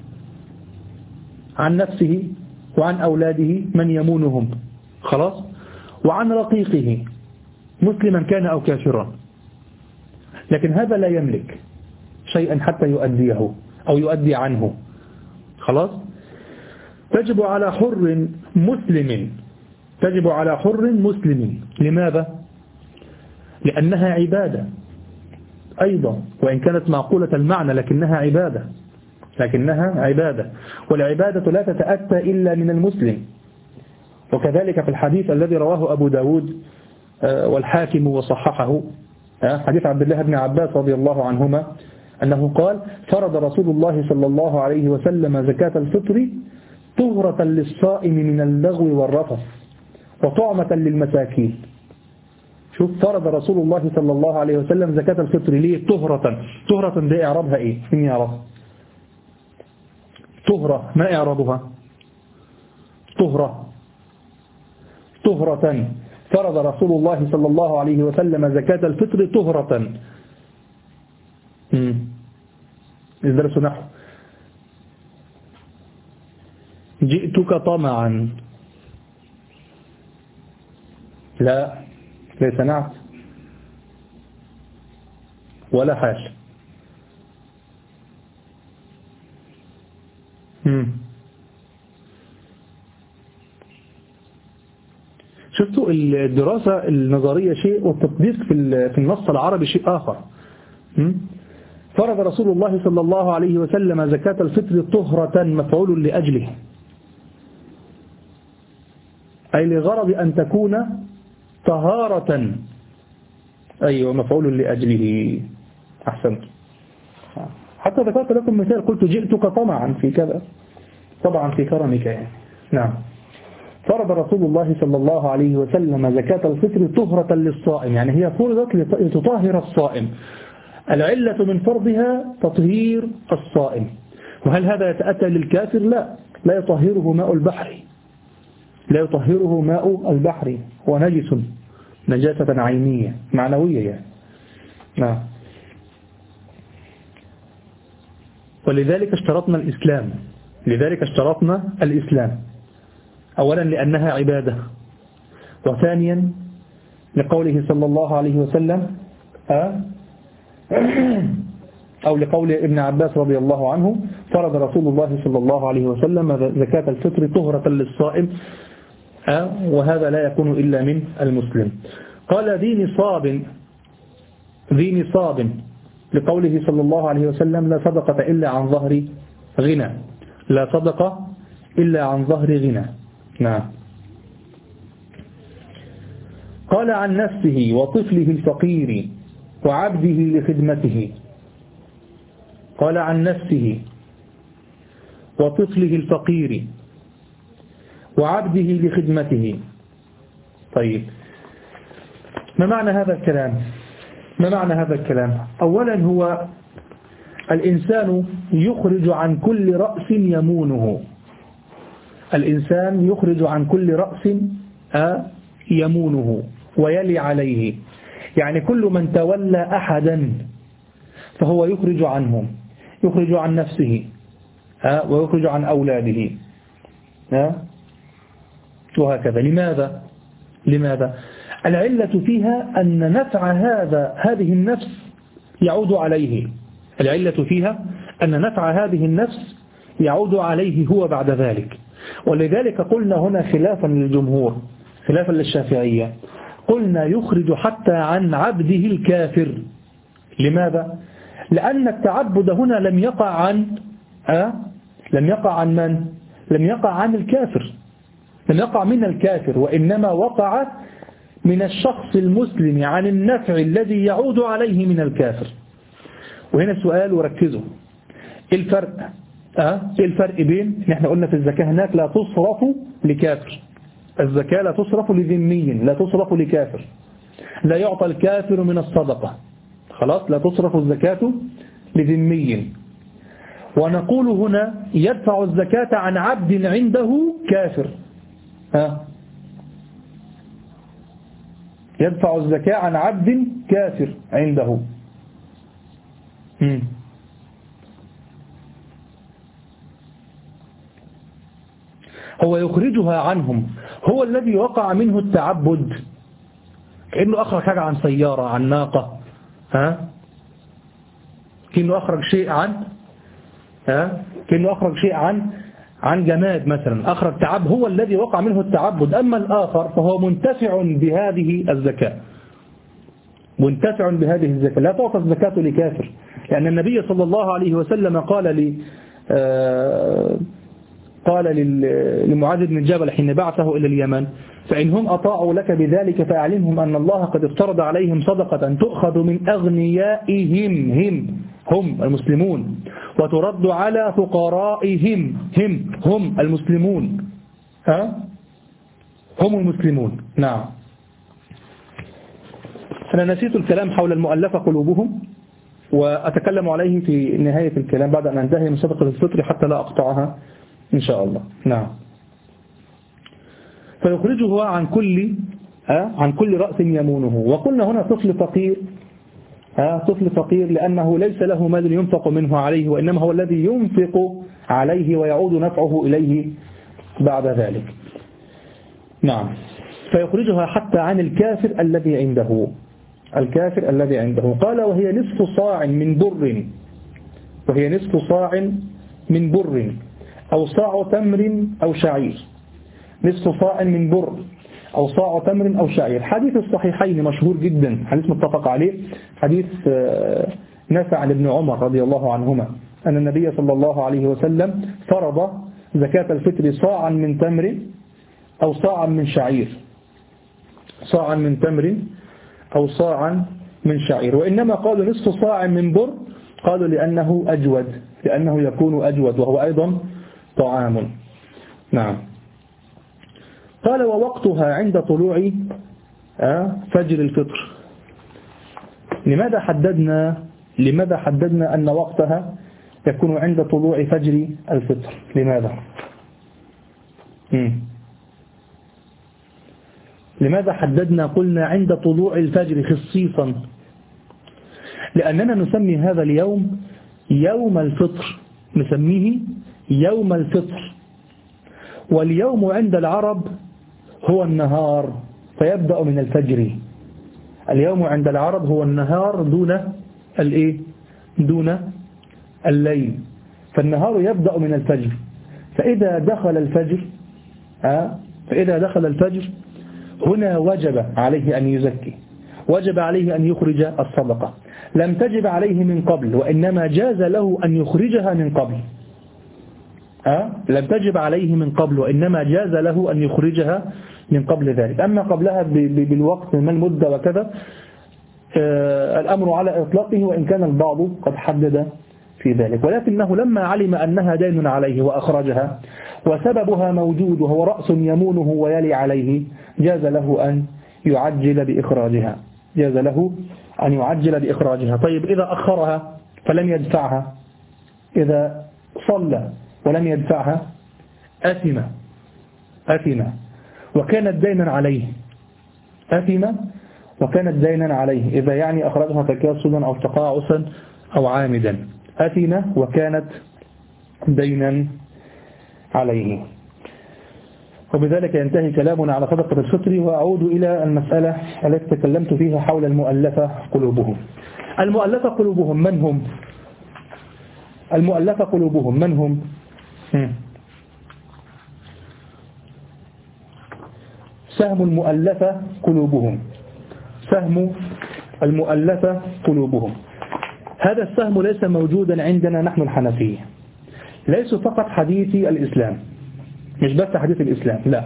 عن نفسه وعن أولاده من يمونهم، خلاص، وعن رقيقه مسلما كان أو كافرا، لكن هذا لا يملك شيئا حتى يؤديه أو يؤدي عنه، خلاص. تجب على حر مسلم، تجب على حر مسلم. لماذا؟ لأنها عبادة أيضا، وإن كانت معقولة المعنى لكنها عبادة، لكنها عبادة، والعبادة لا تتأتى إلا من المسلم. وكذلك في الحديث الذي رواه أبو داود والحاكم وصححه، حديث عبد الله بن عباس رضي الله عنهما أنه قال فرض رسول الله صلى الله عليه وسلم زكاة الفطر طهرة للصائم من اللغو والرفث وطعمة للمساكين. شوف، فرض رسول الله صلى الله عليه وسلم زكاة الفطر ليه؟ طهرة. طهرة دي إعرابها إيه؟ مين يعرف؟ طهرة ما إعرابها؟ طهرة طهرة فرض رسول الله صلى الله عليه وسلم زكاة الفطر طهرة. الدرس نحو جئتك طمعا، لا ليس نعت ولا حال. مم. شفتوا الدراسة النظرية شيء والتطبيق في في النص العربي شيء آخر. مم. فرض رسول الله صلى الله عليه وسلم زكاة الفطر طهرة مفعول لأجله، أي لغرض أن تكون طهارة. أيوة، مفعول لأجله، أحسنت. حتى ذكرت لكم مثال، قلت جئتك طمعا في كذا، طبعا في كرمك يعني. نعم. فرض رسول الله صلى الله عليه وسلم زكاة الفطر طهرة للصائم، يعني هي فرضت لتطهر الصائم. العلة من فرضها تطهير الصائم. وهل هذا يتأتى للكافر؟ لا، لا يطهره ماء البحر، لا يطهره ماء البحر، هو نجس نجاسة عينية معنوية يعني. نعم. ولذلك اشترطنا الإسلام، لذلك اشترطنا الإسلام، أولا لأنها عبادة، وثانيا لقوله صلى الله عليه وسلم أو لقول ابن عباس رضي الله عنه فرض رسول الله صلى الله عليه وسلم زكاة الفطر طهرة للصائم، وهذا لا يكون إلا من المسلم. قال ذي نصاب، ذي نصاب لقوله صلى الله عليه وسلم لا صدقة إلا عن ظهر غنى، لا صدقة إلا عن ظهر غنى. نعم. قال عن نفسه وطفله الفقير وعبده لخدمته، قال عن نفسه وطفله الفقير وعبده لخدمته. طيب، ما معنى هذا الكلام؟ ما معنى هذا الكلام؟ أولا هو الإنسان يخرج عن كل رأس يمونه، الإنسان يخرج عن كل رأس يمونه ويلي عليه، يعني كل من تولى أحدا فهو يخرج عنهم، يخرج عن نفسه ويخرج عن أولاده وهكذا. لماذا؟ لماذا؟ العلة فيها أن نفع هذا هذه النفس يعود عليه، العلة فيها أن نفع هذه النفس يعود عليه هو بعد ذلك. ولذلك قلنا هنا خلافا للجمهور، خلافا للشافعية، قلنا يخرج حتى عن عبده الكافر. لماذا؟ لأن التعبد هنا لم يقع عن أه؟ لم يقع عن من؟ لم يقع عن الكافر، لم يقع من الكافر، وإنما وقع من الشخص المسلم عن النفع الذي يعود عليه من الكافر. وهنا سؤال وركزوا، إيه الفرق؟ أه؟ إيه الفرق بين، نحن قلنا في الزكاة هناك لا تصرف لكافر، الزكاة لا تصرف لذمي، لا تصرف لكافر، لا يعطى الكافر من الصدقة، خلاص، لا تصرف الزكاة لذمي. ونقول هنا يدفع الزكاة عن عبد عنده كافر، ها؟ يدفع الزكاة عن عبد كافر عنده. مم. هو يخرجها عنهم، هو الذي وقع منه التعبد، كأنه أخرج حاجة عن سيارة، عن ناقة، ها؟ كأنه أخرج شيء عن ها؟ كأنه أخرج شيء عن عن جماد مثلا، أخرج تعب، هو الذي وقع منه التعبد. أما الآخر فهو منتفع بهذه الزكاة، منتفع بهذه الزكاة. لا تعطى الزكاة لكافر، لأن النبي صلى الله عليه وسلم قال لي آه قال لمعاذ بن جبل حين بعثه إلى اليمن: فإنهم أطاعوا لك بذلك فأعلمهم أن الله قد افترض عليهم صدقة تؤخذ من أغنيائهم، هم هم المسلمون، وترد على فقرائهم، هم هم المسلمون، ها هم المسلمون. نعم. أنا نسيت الكلام حول المؤلفة قلوبهم، وأتكلم عليه في نهاية الكلام بعد أن أنتهي من صدقة الفطر حتى لا أقطعها إن شاء الله. نعم. فيخرجه عن كل أه؟ عن كل رأس يمونه. وقلنا هنا طفل فقير، أه؟ طفل فقير لأنه ليس له مال ينفق منه عليه، وإنما هو الذي ينفق عليه ويعود نفعه إليه بعد ذلك. نعم. فيخرجها حتى عن الكافر الذي عنده، الكافر الذي عنده. قال: وهي نصف صاع من بر، وهي نصف صاع من بر أو صاع تمر أو شعير. نصف صاع من بر أو صاع تمر أو شعير. حديث الصحيحين مشهور جدا، حديث متفق عليه، حديث نافع عن ابن عمر رضي الله عنهما أن النبي صلى الله عليه وسلم فرض زكاة الفطر صاعا من تمر أو صاعا من شعير، صاعا من تمر أو صاعا من شعير. وإنما قالوا نصف صاع من بر، قالوا لأنه أجود، لأنه يكون أجود وهو أيضا طعام. نعم. قال: ووقتها عند طلوع فجر الفطر. لماذا حددنا لماذا حددنا أن وقتها يكون عند طلوع فجر الفطر؟ لماذا؟ مم. لماذا حددنا قلنا عند طلوع الفجر خصيصا؟ لأننا نسمي هذا اليوم يوم الفطر، نسميه يوم الفطر. واليوم عند العرب هو النهار، فيبدأ من الفجر. اليوم عند العرب هو النهار دون الايه دون الليل، فالنهار يبدأ من الفجر. فإذا دخل الفجر آه فإذا دخل الفجر هنا وجب عليه أن يزكي، وجب عليه أن يخرج الصدقة. لم تجب عليه من قبل، وإنما جاز له أن يخرجها من قبل. أه؟ لم تجب عليه من قبل، وإنما جاز له أن يخرجها من قبل ذلك. أما قبلها بالوقت ما المدة وكذا آه الأمر على إطلاقه، وإن كان البعض قد حدد في ذلك. ولكنه لما علم أنها دين عليه وأخرجها وسببها موجود وهو رأس يمونه ويلي عليه، جاز له أن يعجل بإخراجها، جاز له أن يعجل بإخراجها. طيب إذا أخرها فلم يدفعها، إذا صلى ولم يدفعها أثم أثم وكانت دينا عليه، أثم وكانت دينا عليه. إذا يعني أخرجها تكاسلا أو تقاعسا أو عامدا، أثم وكانت دينا عليه. وبذلك ينتهي كلامنا على صدقة الفطر. وأعود إلى المسألة التي تكلمت فيها حول المؤلفة قلوبهم. المؤلفة قلوبهم من هم؟ المؤلفة قلوبهم من هم؟ سهم المؤلفة قلوبهم، سهم المؤلفة قلوبهم. هذا السهم ليس موجودا عندنا نحن الحنفية، ليس فقط حديثي الإسلام، مش بس حديث الإسلام، لا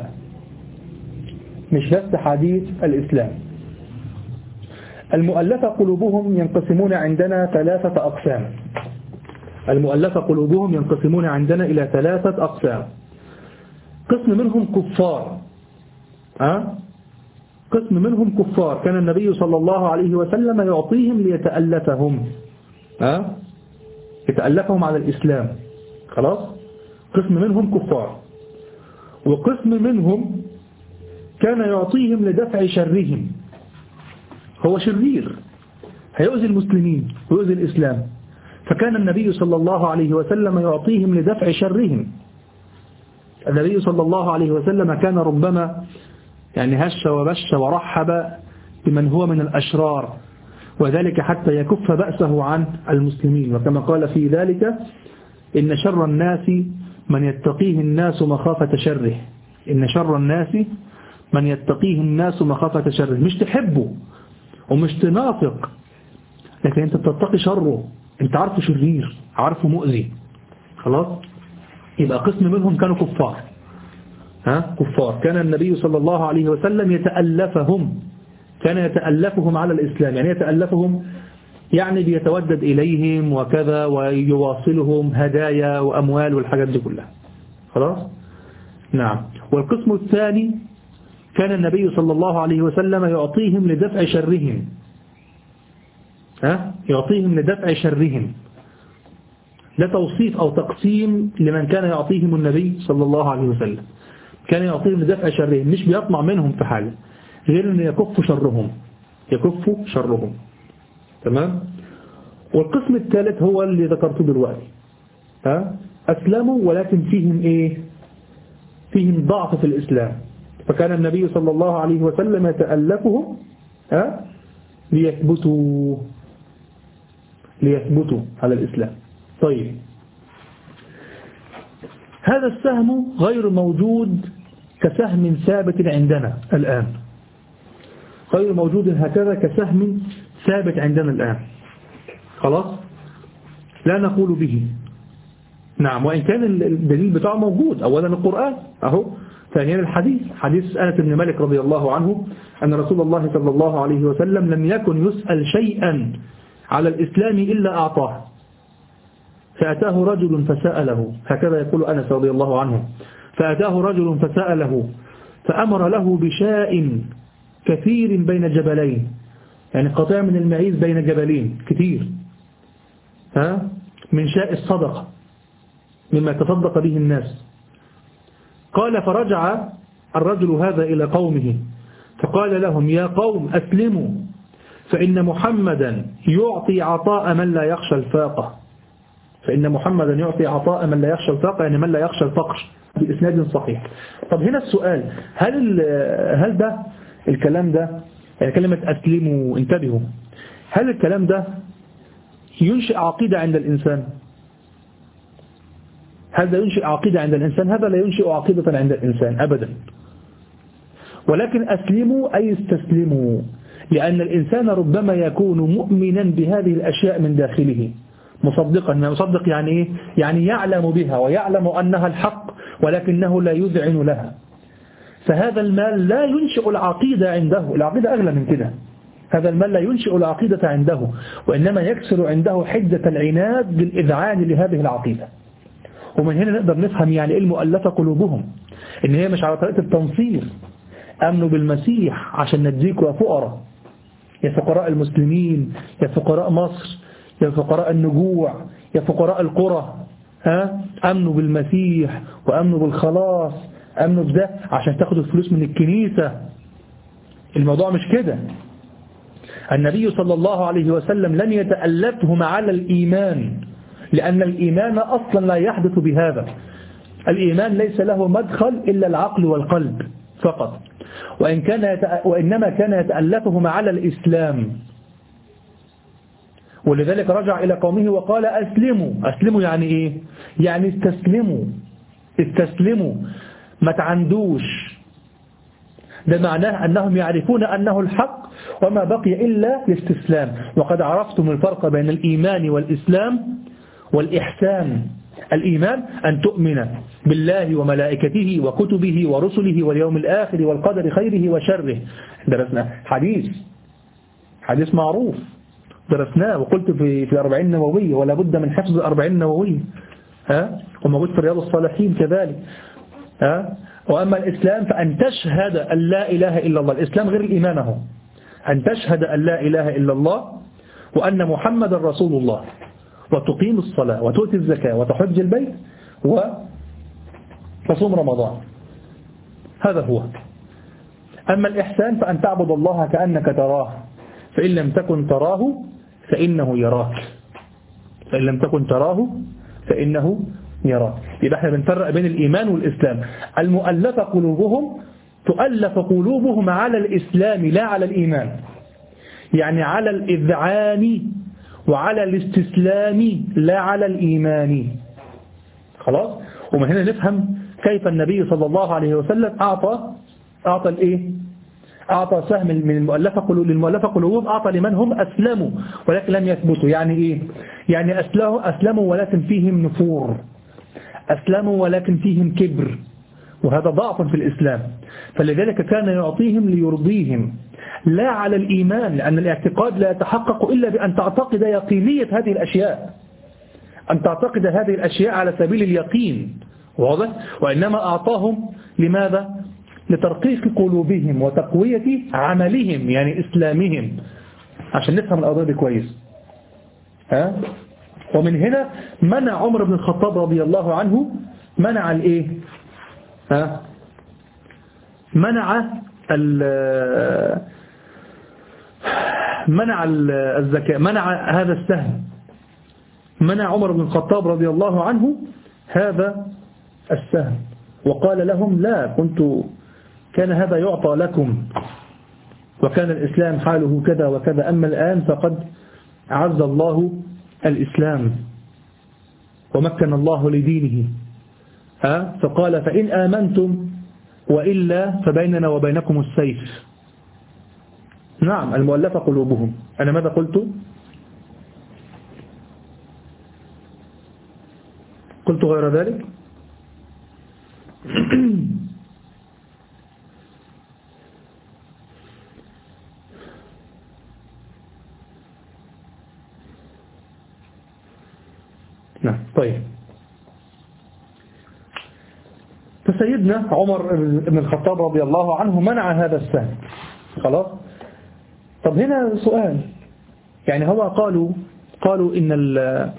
مش بس حديث الإسلام. المؤلفة قلوبهم ينقسمون عندنا ثلاثة أقسام. المؤلفة قلوبهم ينقسمون عندنا إلى ثلاثة أقسام. قسم منهم كفار، أه؟ قسم منهم كفار كان النبي صلى الله عليه وسلم يعطيهم ليتألفهم، أه؟ يتألفهم على الإسلام، خلاص. قسم منهم كفار، وقسم منهم كان يعطيهم لدفع شرهم، هو شرير هيؤذي المسلمين ويؤذي الإسلام، فكان النبي صلى الله عليه وسلم يعطيهم لدفع شرهم. النبي صلى الله عليه وسلم كان ربما يعني هش وبش ورحب بمن هو من الأشرار، وذلك حتى يكف بأسه عن المسلمين، وكما قال في ذلك: إن شر الناس من يتقيه الناس مخافة شره. إن شر الناس من يتقيه الناس مخافة شره، مش تحبه ومش تنافق، لكن أنت تتقي شره، أنت عارفه شرير، عارفه مؤذي، خلاص. يبقى قسم منهم كانوا كفار، ها كفار كان النبي صلى الله عليه وسلم يتألفهم، كان يتألفهم على الإسلام. يعني يتألفهم يعني بيتودد إليهم وكذا، ويواصلهم هدايا وأموال والحاجات دي كلها، خلاص. نعم. والقسم الثاني كان النبي صلى الله عليه وسلم يعطيهم لدفع شرهم، ها يعطيهم لدفع شرهم. لا توصيف أو تقسيم لمن كان يعطيهم النبي صلى الله عليه وسلم، كان يعطيهم لدفع شرهم، مش بيطمع منهم في حاجة غير أن يكف شرهم، يكف شرهم، تمام. والقسم الثالث هو اللي ذكرته دلوقتي، ها أسلموا ولكن فيهم إيه؟ فيهم ضعف في الإسلام، فكان النبي صلى الله عليه وسلم يتألفهم، ها ليثبتوا ليثبتوا على الإسلام. طيب، هذا السهم غير موجود كسهم ثابت عندنا الآن، غير موجود هكذا كسهم ثابت عندنا الآن، خلاص، لا نقول به. نعم. وإن كان الدليل بتاعه موجود، أولا القرآن أهو، ثانيا الحديث، حديث أنس بن مالك رضي الله عنه أن رسول الله صلى الله عليه وسلم لم يكن يسأل شيئا على الإسلام إلا أعطاه، فأتاه رجل فسأله، هكذا يقول أنس رضي الله عنه، فأتاه رجل فسأله فأمر له بشاء كثير بين جبلين، يعني قطيع من المعيز بين جبلين كثير، ها من شاء الصدقة مما تصدق به الناس. قال: فرجع الرجل هذا إلى قومه فقال لهم: يا قوم أسلموا، فإن محمدا يعطي عطاء من لا يخشى الفاقة، فإن محمدا يعطي عطاء من لا يخشى الفاقة، يعني من لا يخشى الفقر، بإسناد صحيح. طب هنا السؤال، هل هل ده الكلام ده، يعني كلمة أسلموا، انتبهوا، هل الكلام ده ينشئ عقيدة عند الإنسان؟ هل ده ينشئ عقيدة عند الإنسان؟ هذا لا ينشئ عقيدة عند الإنسان أبدا. ولكن أسلموا أي استسلموا، لأن الإنسان ربما يكون مؤمنا بهذه الأشياء من داخله، مصدقا. مصدق يعني إيه؟ يعني يعلم بها ويعلم أنها الحق، ولكنه لا يذعن لها. فهذا المال لا ينشئ العقيدة عنده، العقيدة أغلى من كده. هذا المال لا ينشئ العقيدة عنده، وإنما يكسر عنده حدة العناد بالإذعان لهذه العقيدة. ومن هنا نقدر نفهم يعني إيه المؤلفة قلوبهم، إن هي مش على طريقة التنصير، أمنوا بالمسيح عشان نديكوا يا فقراء، يا فقراء المسلمين، يا فقراء مصر، يا فقراء النجوع، يا فقراء القرى، ها أمنوا بالمسيح وأمنوا بالخلاص، أمنوا بده عشان تاخدوا الفلوس من الكنيسة. الموضوع مش كده. النبي صلى الله عليه وسلم لم يتألفهم على الإيمان، لأن الإيمان أصلا لا يحدث بهذا. الإيمان ليس له مدخل إلا العقل والقلب فقط، وإن كان يتأ... وإنما كان يتألفهم على الإسلام. ولذلك رجع إلى قومه وقال أسلموا. أسلموا يعني إيه؟ يعني استسلموا استسلموا ما تعندوش. ده معناه أنهم يعرفون أنه الحق وما بقي إلا الاستسلام. وقد عرفتم الفرق بين الإيمان والإسلام والإحسان. الإيمان أن تؤمن بالله وملائكته وكتبه ورسله واليوم الآخر والقدر خيره وشره. درسنا حديث حديث معروف درسناه وقلت في في الأربعين النووية ولا بد من حفظ الأربعين النووية، ها، وموجود في رياض الصالحين كذلك. ها، وأما الإسلام فأن تشهد أن لا إله إلا الله. الإسلام غير الإيمان هو أن تشهد أن لا إله إلا الله وأن محمد رسول الله وتقيم الصلاة وتؤتي الزكاة وتحج البيت وتصوم رمضان. هذا هو. أما الإحسان فأن تعبد الله كأنك تراه فإن لم تكن تراه فإنه يراك. فإن لم تكن تراه فإنه يراك. يبقى احنا بنفرق بين الإيمان والإسلام. المؤلفة قلوبهم تؤلف قلوبهم على الإسلام لا على الإيمان، يعني على الإذعان وعلى الاستسلام لا على الإيمان. خلاص. ومن هنا نفهم كيف النبي صلى الله عليه وسلم أعطى أعطى الإيه؟ أعطى سهم من المؤلفة قلوب للمؤلفة قلوبهم، أعطى لمن هم أسلموا ولكن لم يثبتوا. يعني إيه؟ يعني أسلموا ولكن فيهم نفور، أسلموا ولكن فيهم كبر، وهذا ضعف في الإسلام. فلذلك كان يعطيهم ليرضيهم لا على الإيمان، لأن الاعتقاد لا يتحقق إلا بأن تعتقد يقينية هذه الأشياء، أن تعتقد هذه الأشياء على سبيل اليقين. واضح؟ وإنما أعطاهم لماذا؟ لترقيق قلوبهم وتقوية عملهم، يعني إسلامهم، عشان نفهم القضية دي كويس. ها؟ ومن هنا منع عمر بن الخطاب رضي الله عنه منع الايه؟ ها؟ منع ال منع الزكاة، منع هذا السهم. منع عمر بن الخطاب رضي الله عنه هذا السهم وقال لهم لا، كنت كان هذا يعطى لكم وكان الإسلام حاله كذا وكذا، أما الآن فقد عز الله الإسلام ومكن الله لدينه. ها؟ فقال فإن آمنتم وإلا فبيننا وبينكم السيف. نعم، المؤلفة قلوبهم. أنا ماذا قلت؟ قلت غير ذلك. نعم. طيب، فسيدنا عمر بن الخطاب رضي الله عنه منع هذا السهم. خلاص. طب هنا سؤال، يعني هو قالوا قالوا إن ال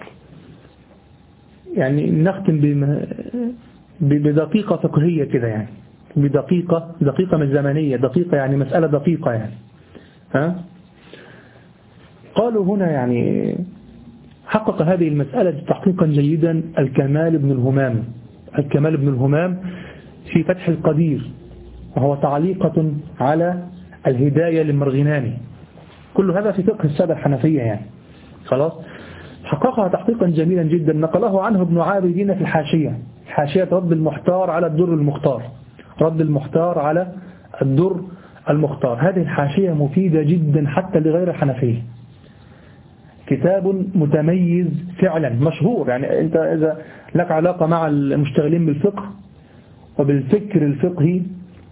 يعني نختم بدقيقة فقهية كده، يعني بدقيقة دقيقة مش زمنية، دقيقة يعني مسألة دقيقة يعني. ها؟ قالوا هنا يعني حقق هذه المسألة تحقيقا جيدا الكمال بن الهمام الكمال بن الهمام في فتح القدير، وهو تعليقة على الهداية للمرغناني. كل هذا في فقه السادة الحنفية يعني. خلاص. حققها تحقيقا جميلا جدا، نقله عنه ابن عابدين في الحاشية، حاشية رد المحتار على الدر المختار، رد المحتار على الدر المختار. هذه الحاشية مفيدة جدا حتى لغير الحنفية، كتاب متميز فعلا مشهور. يعني أنت إذا لك علاقة مع المشتغلين بالفقه وبالفكر الفقهي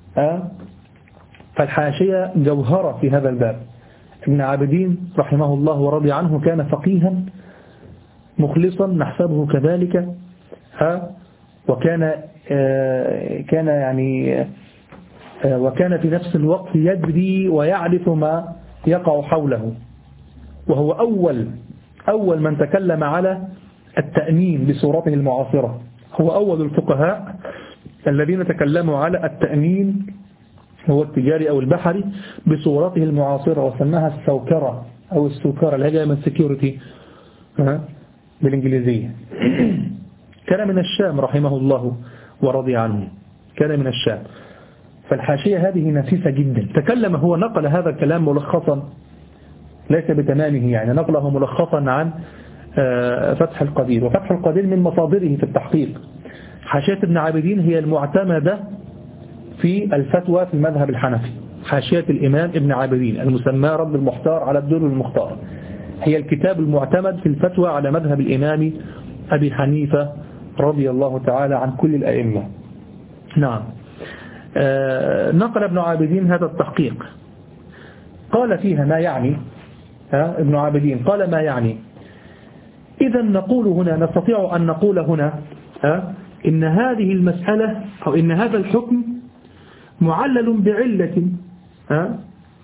فالحاشية جوهرة في هذا الباب. ابن عابدين رحمه الله ورضي عنه كان فقيها مخلصا نحسبه كذلك، ها، وكان كان يعني وكان في نفس الوقت يدري ويعرف ما يقع حوله، وهو أول أول من تكلم على التأمين بصورته المعاصرة. هو أول الفقهاء الذين تكلموا على التأمين، هو التجاري أو البحري، بصورته المعاصرة، وسماها السوكرة أو السوكرة اللي هي جاية من سكيورتي بالإنجليزية. كان من الشام رحمه الله ورضي عنه، كان من الشام. فالحاشية هذه نفيسة جدا. تكلم هو، نقل هذا الكلام ملخصا ليس بتمامه، يعني نقله ملخصا عن فتح القدير. وفتح القدير من مصادره في التحقيق. حاشية ابن عابدين هي المعتمدة في الفتوى في المذهب الحنفي، حاشية الإمام ابن عابدين المسمى رد المحتار على الدر المختار، هي الكتاب المعتمد في الفتوى على مذهب الإمام أبي حنيفة رضي الله تعالى عن كل الأئمة. نعم. آه نقل ابن عابدين هذا التحقيق، قال فيها ما يعني. ها ابن عابدين قال ما يعني: إذا نقول هنا، نستطيع أن نقول هنا ها إن هذه المسألة أو إن هذا الحكم معلل بعلة، ها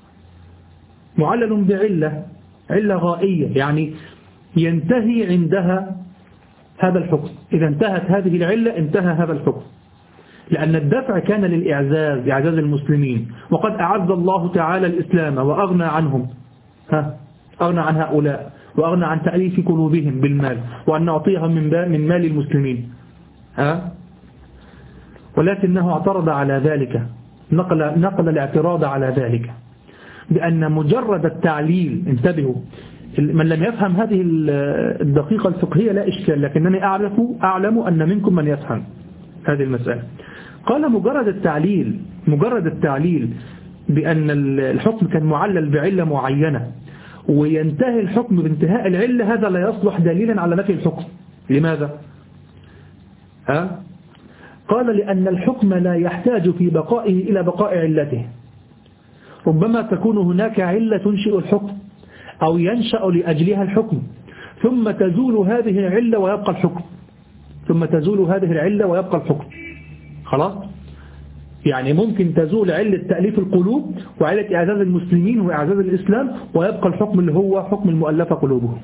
معلل بعلة، علة غائية، يعني ينتهي عندها هذا الحكم. إذا انتهت هذه العلة انتهى هذا الحكم، لأن الدفع كان للإعزاز، إعزاز المسلمين، وقد أعز الله تعالى الإسلام وأغنى عنهم، ها أغنى عن هؤلاء وأغنى عن تأليف قلوبهم بالمال، وأن نعطيهم من من مال المسلمين، ها ولكنه اعترض على ذلك، نقل نقل الاعتراض على ذلك بأن مجرد التعليل، انتبهوا، من لم يفهم هذه الدقيقة الفقهية لا إشكال، لكنني أعرف أعلم أن منكم من يفهم هذه المسألة. قال مجرد التعليل مجرد التعليل بأن الحكم كان معلل بعلة معينة وينتهي الحكم بانتهاء العلة، هذا لا يصلح دليلا على نفي الحكم. لماذا؟ ها؟ قال لأن الحكم لا يحتاج في بقائه إلى بقاء علته، ربما تكون هناك علة تنشئ الحكم أو ينشأ لأجلها الحكم، ثم تزول هذه العلة ويبقى الحكم ثم تزول هذه العلة ويبقى الحكم. خلاص؟ يعني ممكن تزول علة تأليف القلوب وعلة إعزاز المسلمين وإعزاز الإسلام ويبقى الحكم اللي هو حكم المؤلفة قلوبهم.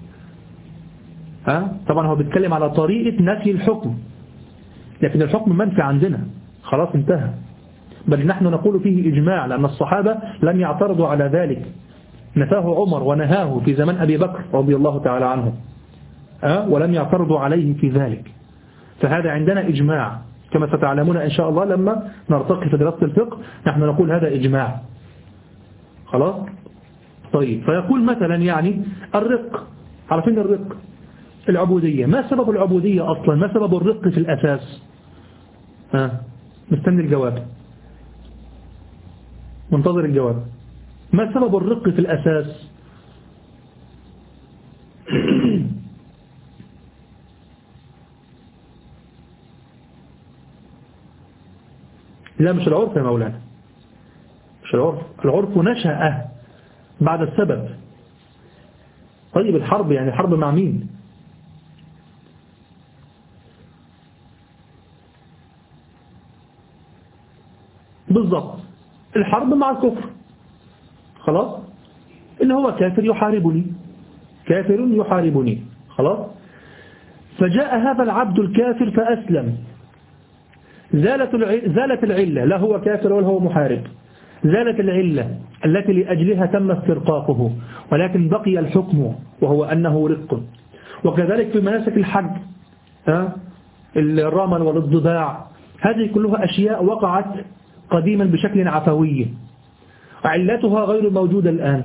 ها؟ طبعا هو بيتكلم على طريقة نفي الحكم، لكن الحكم منفي عندنا، خلاص انتهى. بل نحن نقول فيه إجماع، لأن الصحابة لم يعترضوا على ذلك، نفاه عمر ونهاه في زمن أبي بكر رضي الله تعالى عنه، أه؟ ولم يعترضوا عليه في ذلك. فهذا عندنا إجماع كما ستعلمون إن شاء الله لما نرتقي في دراسة الفقه، نحن نقول هذا إجماع. خلاص؟ طيب، فيقول مثلا يعني الرق، عارفين الرق؟ العبودية، ما سبب العبودية أصلا؟ ما سبب الرق في الأساس؟ ها أه؟ مستني الجواب، منتظر الجواب. ما سبب الرق في الأساس؟ لا مش العرف يا مولانا، مش العرف، العرف نشأ بعد السبب. طيب الحرب، يعني الحرب مع مين؟ بالضبط، الحرب مع الكفر. خلاص، إن هو كافر يحاربني، كافر يحاربني. خلاص، فجاء هذا العبد الكافر فأسلم، زالت زالت العلة، لا هو كافر ولا هو محارب، زالت العلة التي لأجلها تم استرقاقه، ولكن بقي الحكم وهو أنه رق. وكذلك في مناسك الحج، ها الرمل والضباع، هذه كلها أشياء وقعت قديما بشكل عفوي، علتها غير موجودة الآن،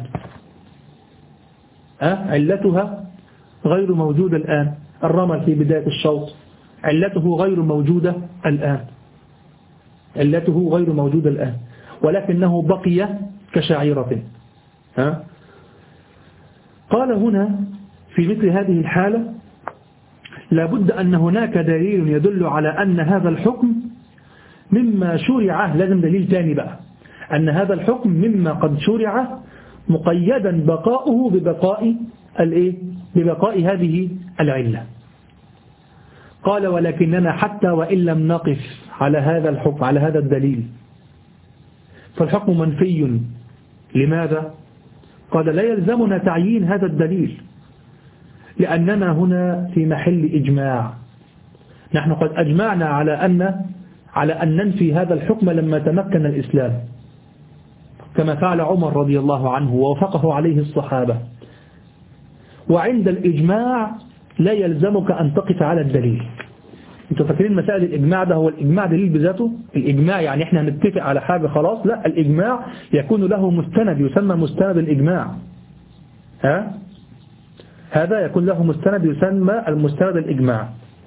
ها علتها غير موجودة الآن. الرمل في بداية الشوط علته غير موجودة الآن، علته غير موجودة الآن، ولكنه بقي كشعيرة. ها؟ قال هنا في مثل هذه الحالة لابد أن هناك دليل يدل على أن هذا الحكم مما شرع، لازم دليل ثاني بقى، أن هذا الحكم مما قد شرع مقيدا بقاؤه ببقاء الإيه؟ ببقاء هذه العلة. قال ولكننا حتى وإن لم نقف على هذا الحكم، على هذا الدليل، فالحكم منفي. لماذا؟ قال لا يلزمنا تعيين هذا الدليل، لأننا هنا في محل إجماع، نحن قد أجمعنا على أن على أن ننفي هذا الحكم لما تمكن الإسلام، كما فعل عمر رضي الله عنه ووافقه عليه الصحابة. وعند الإجماع لا يلزمك أن تقف على الدليل. انتوا فاكرين مسائل الإجماع ده هو الإجماع دليل بذاته؟ الإجماع يعني احنا نتفق على حاجة خلاص؟ لا، الإجماع يكون له مستند يسمى مستند الإجماع. ها هذا يكون له مستند يسمى المستند الإجماع.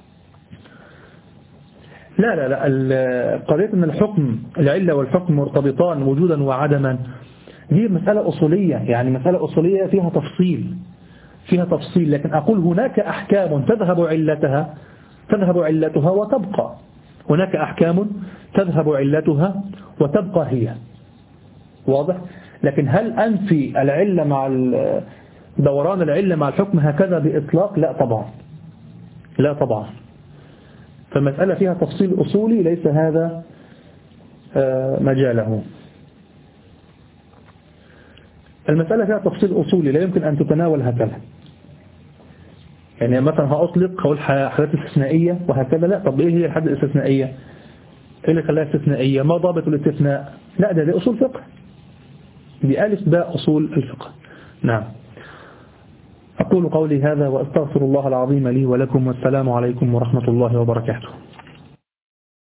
لا لا لا قضية أن الحكم العلة والحكم مرتبطان وجودا وعدما دي مسألة أصولية، يعني مسألة أصولية فيها تفصيل فيها تفصيل لكن أقول هناك أحكام تذهب علتها تذهب علتها وتبقى، هناك أحكام تذهب علتها وتبقى هي، واضح؟ لكن هل أنفي العلة مع دوران العلة مع الحكم هكذا بإطلاق؟ لا طبعا لا طبعا. فالمسألة فيها تفصيل أصولي ليس هذا مجاله. المسألة فيها تفصيل أصولي لا يمكن أن تتناول هكذا، يعني مثلا هأطلق هقول حالات استثنائية وهكذا، لا. طب إيه هي الحالات الاستثنائية؟ إيه اللي خلاها استثنائية؟ ما ضابط الاستثناء؟ لا ده دي أصول فقه، دي ألف باء أصول الفقه. نعم. أقول قولي هذا وأستغفر الله العظيم لي ولكم، والسلام عليكم ورحمة الله وبركاته.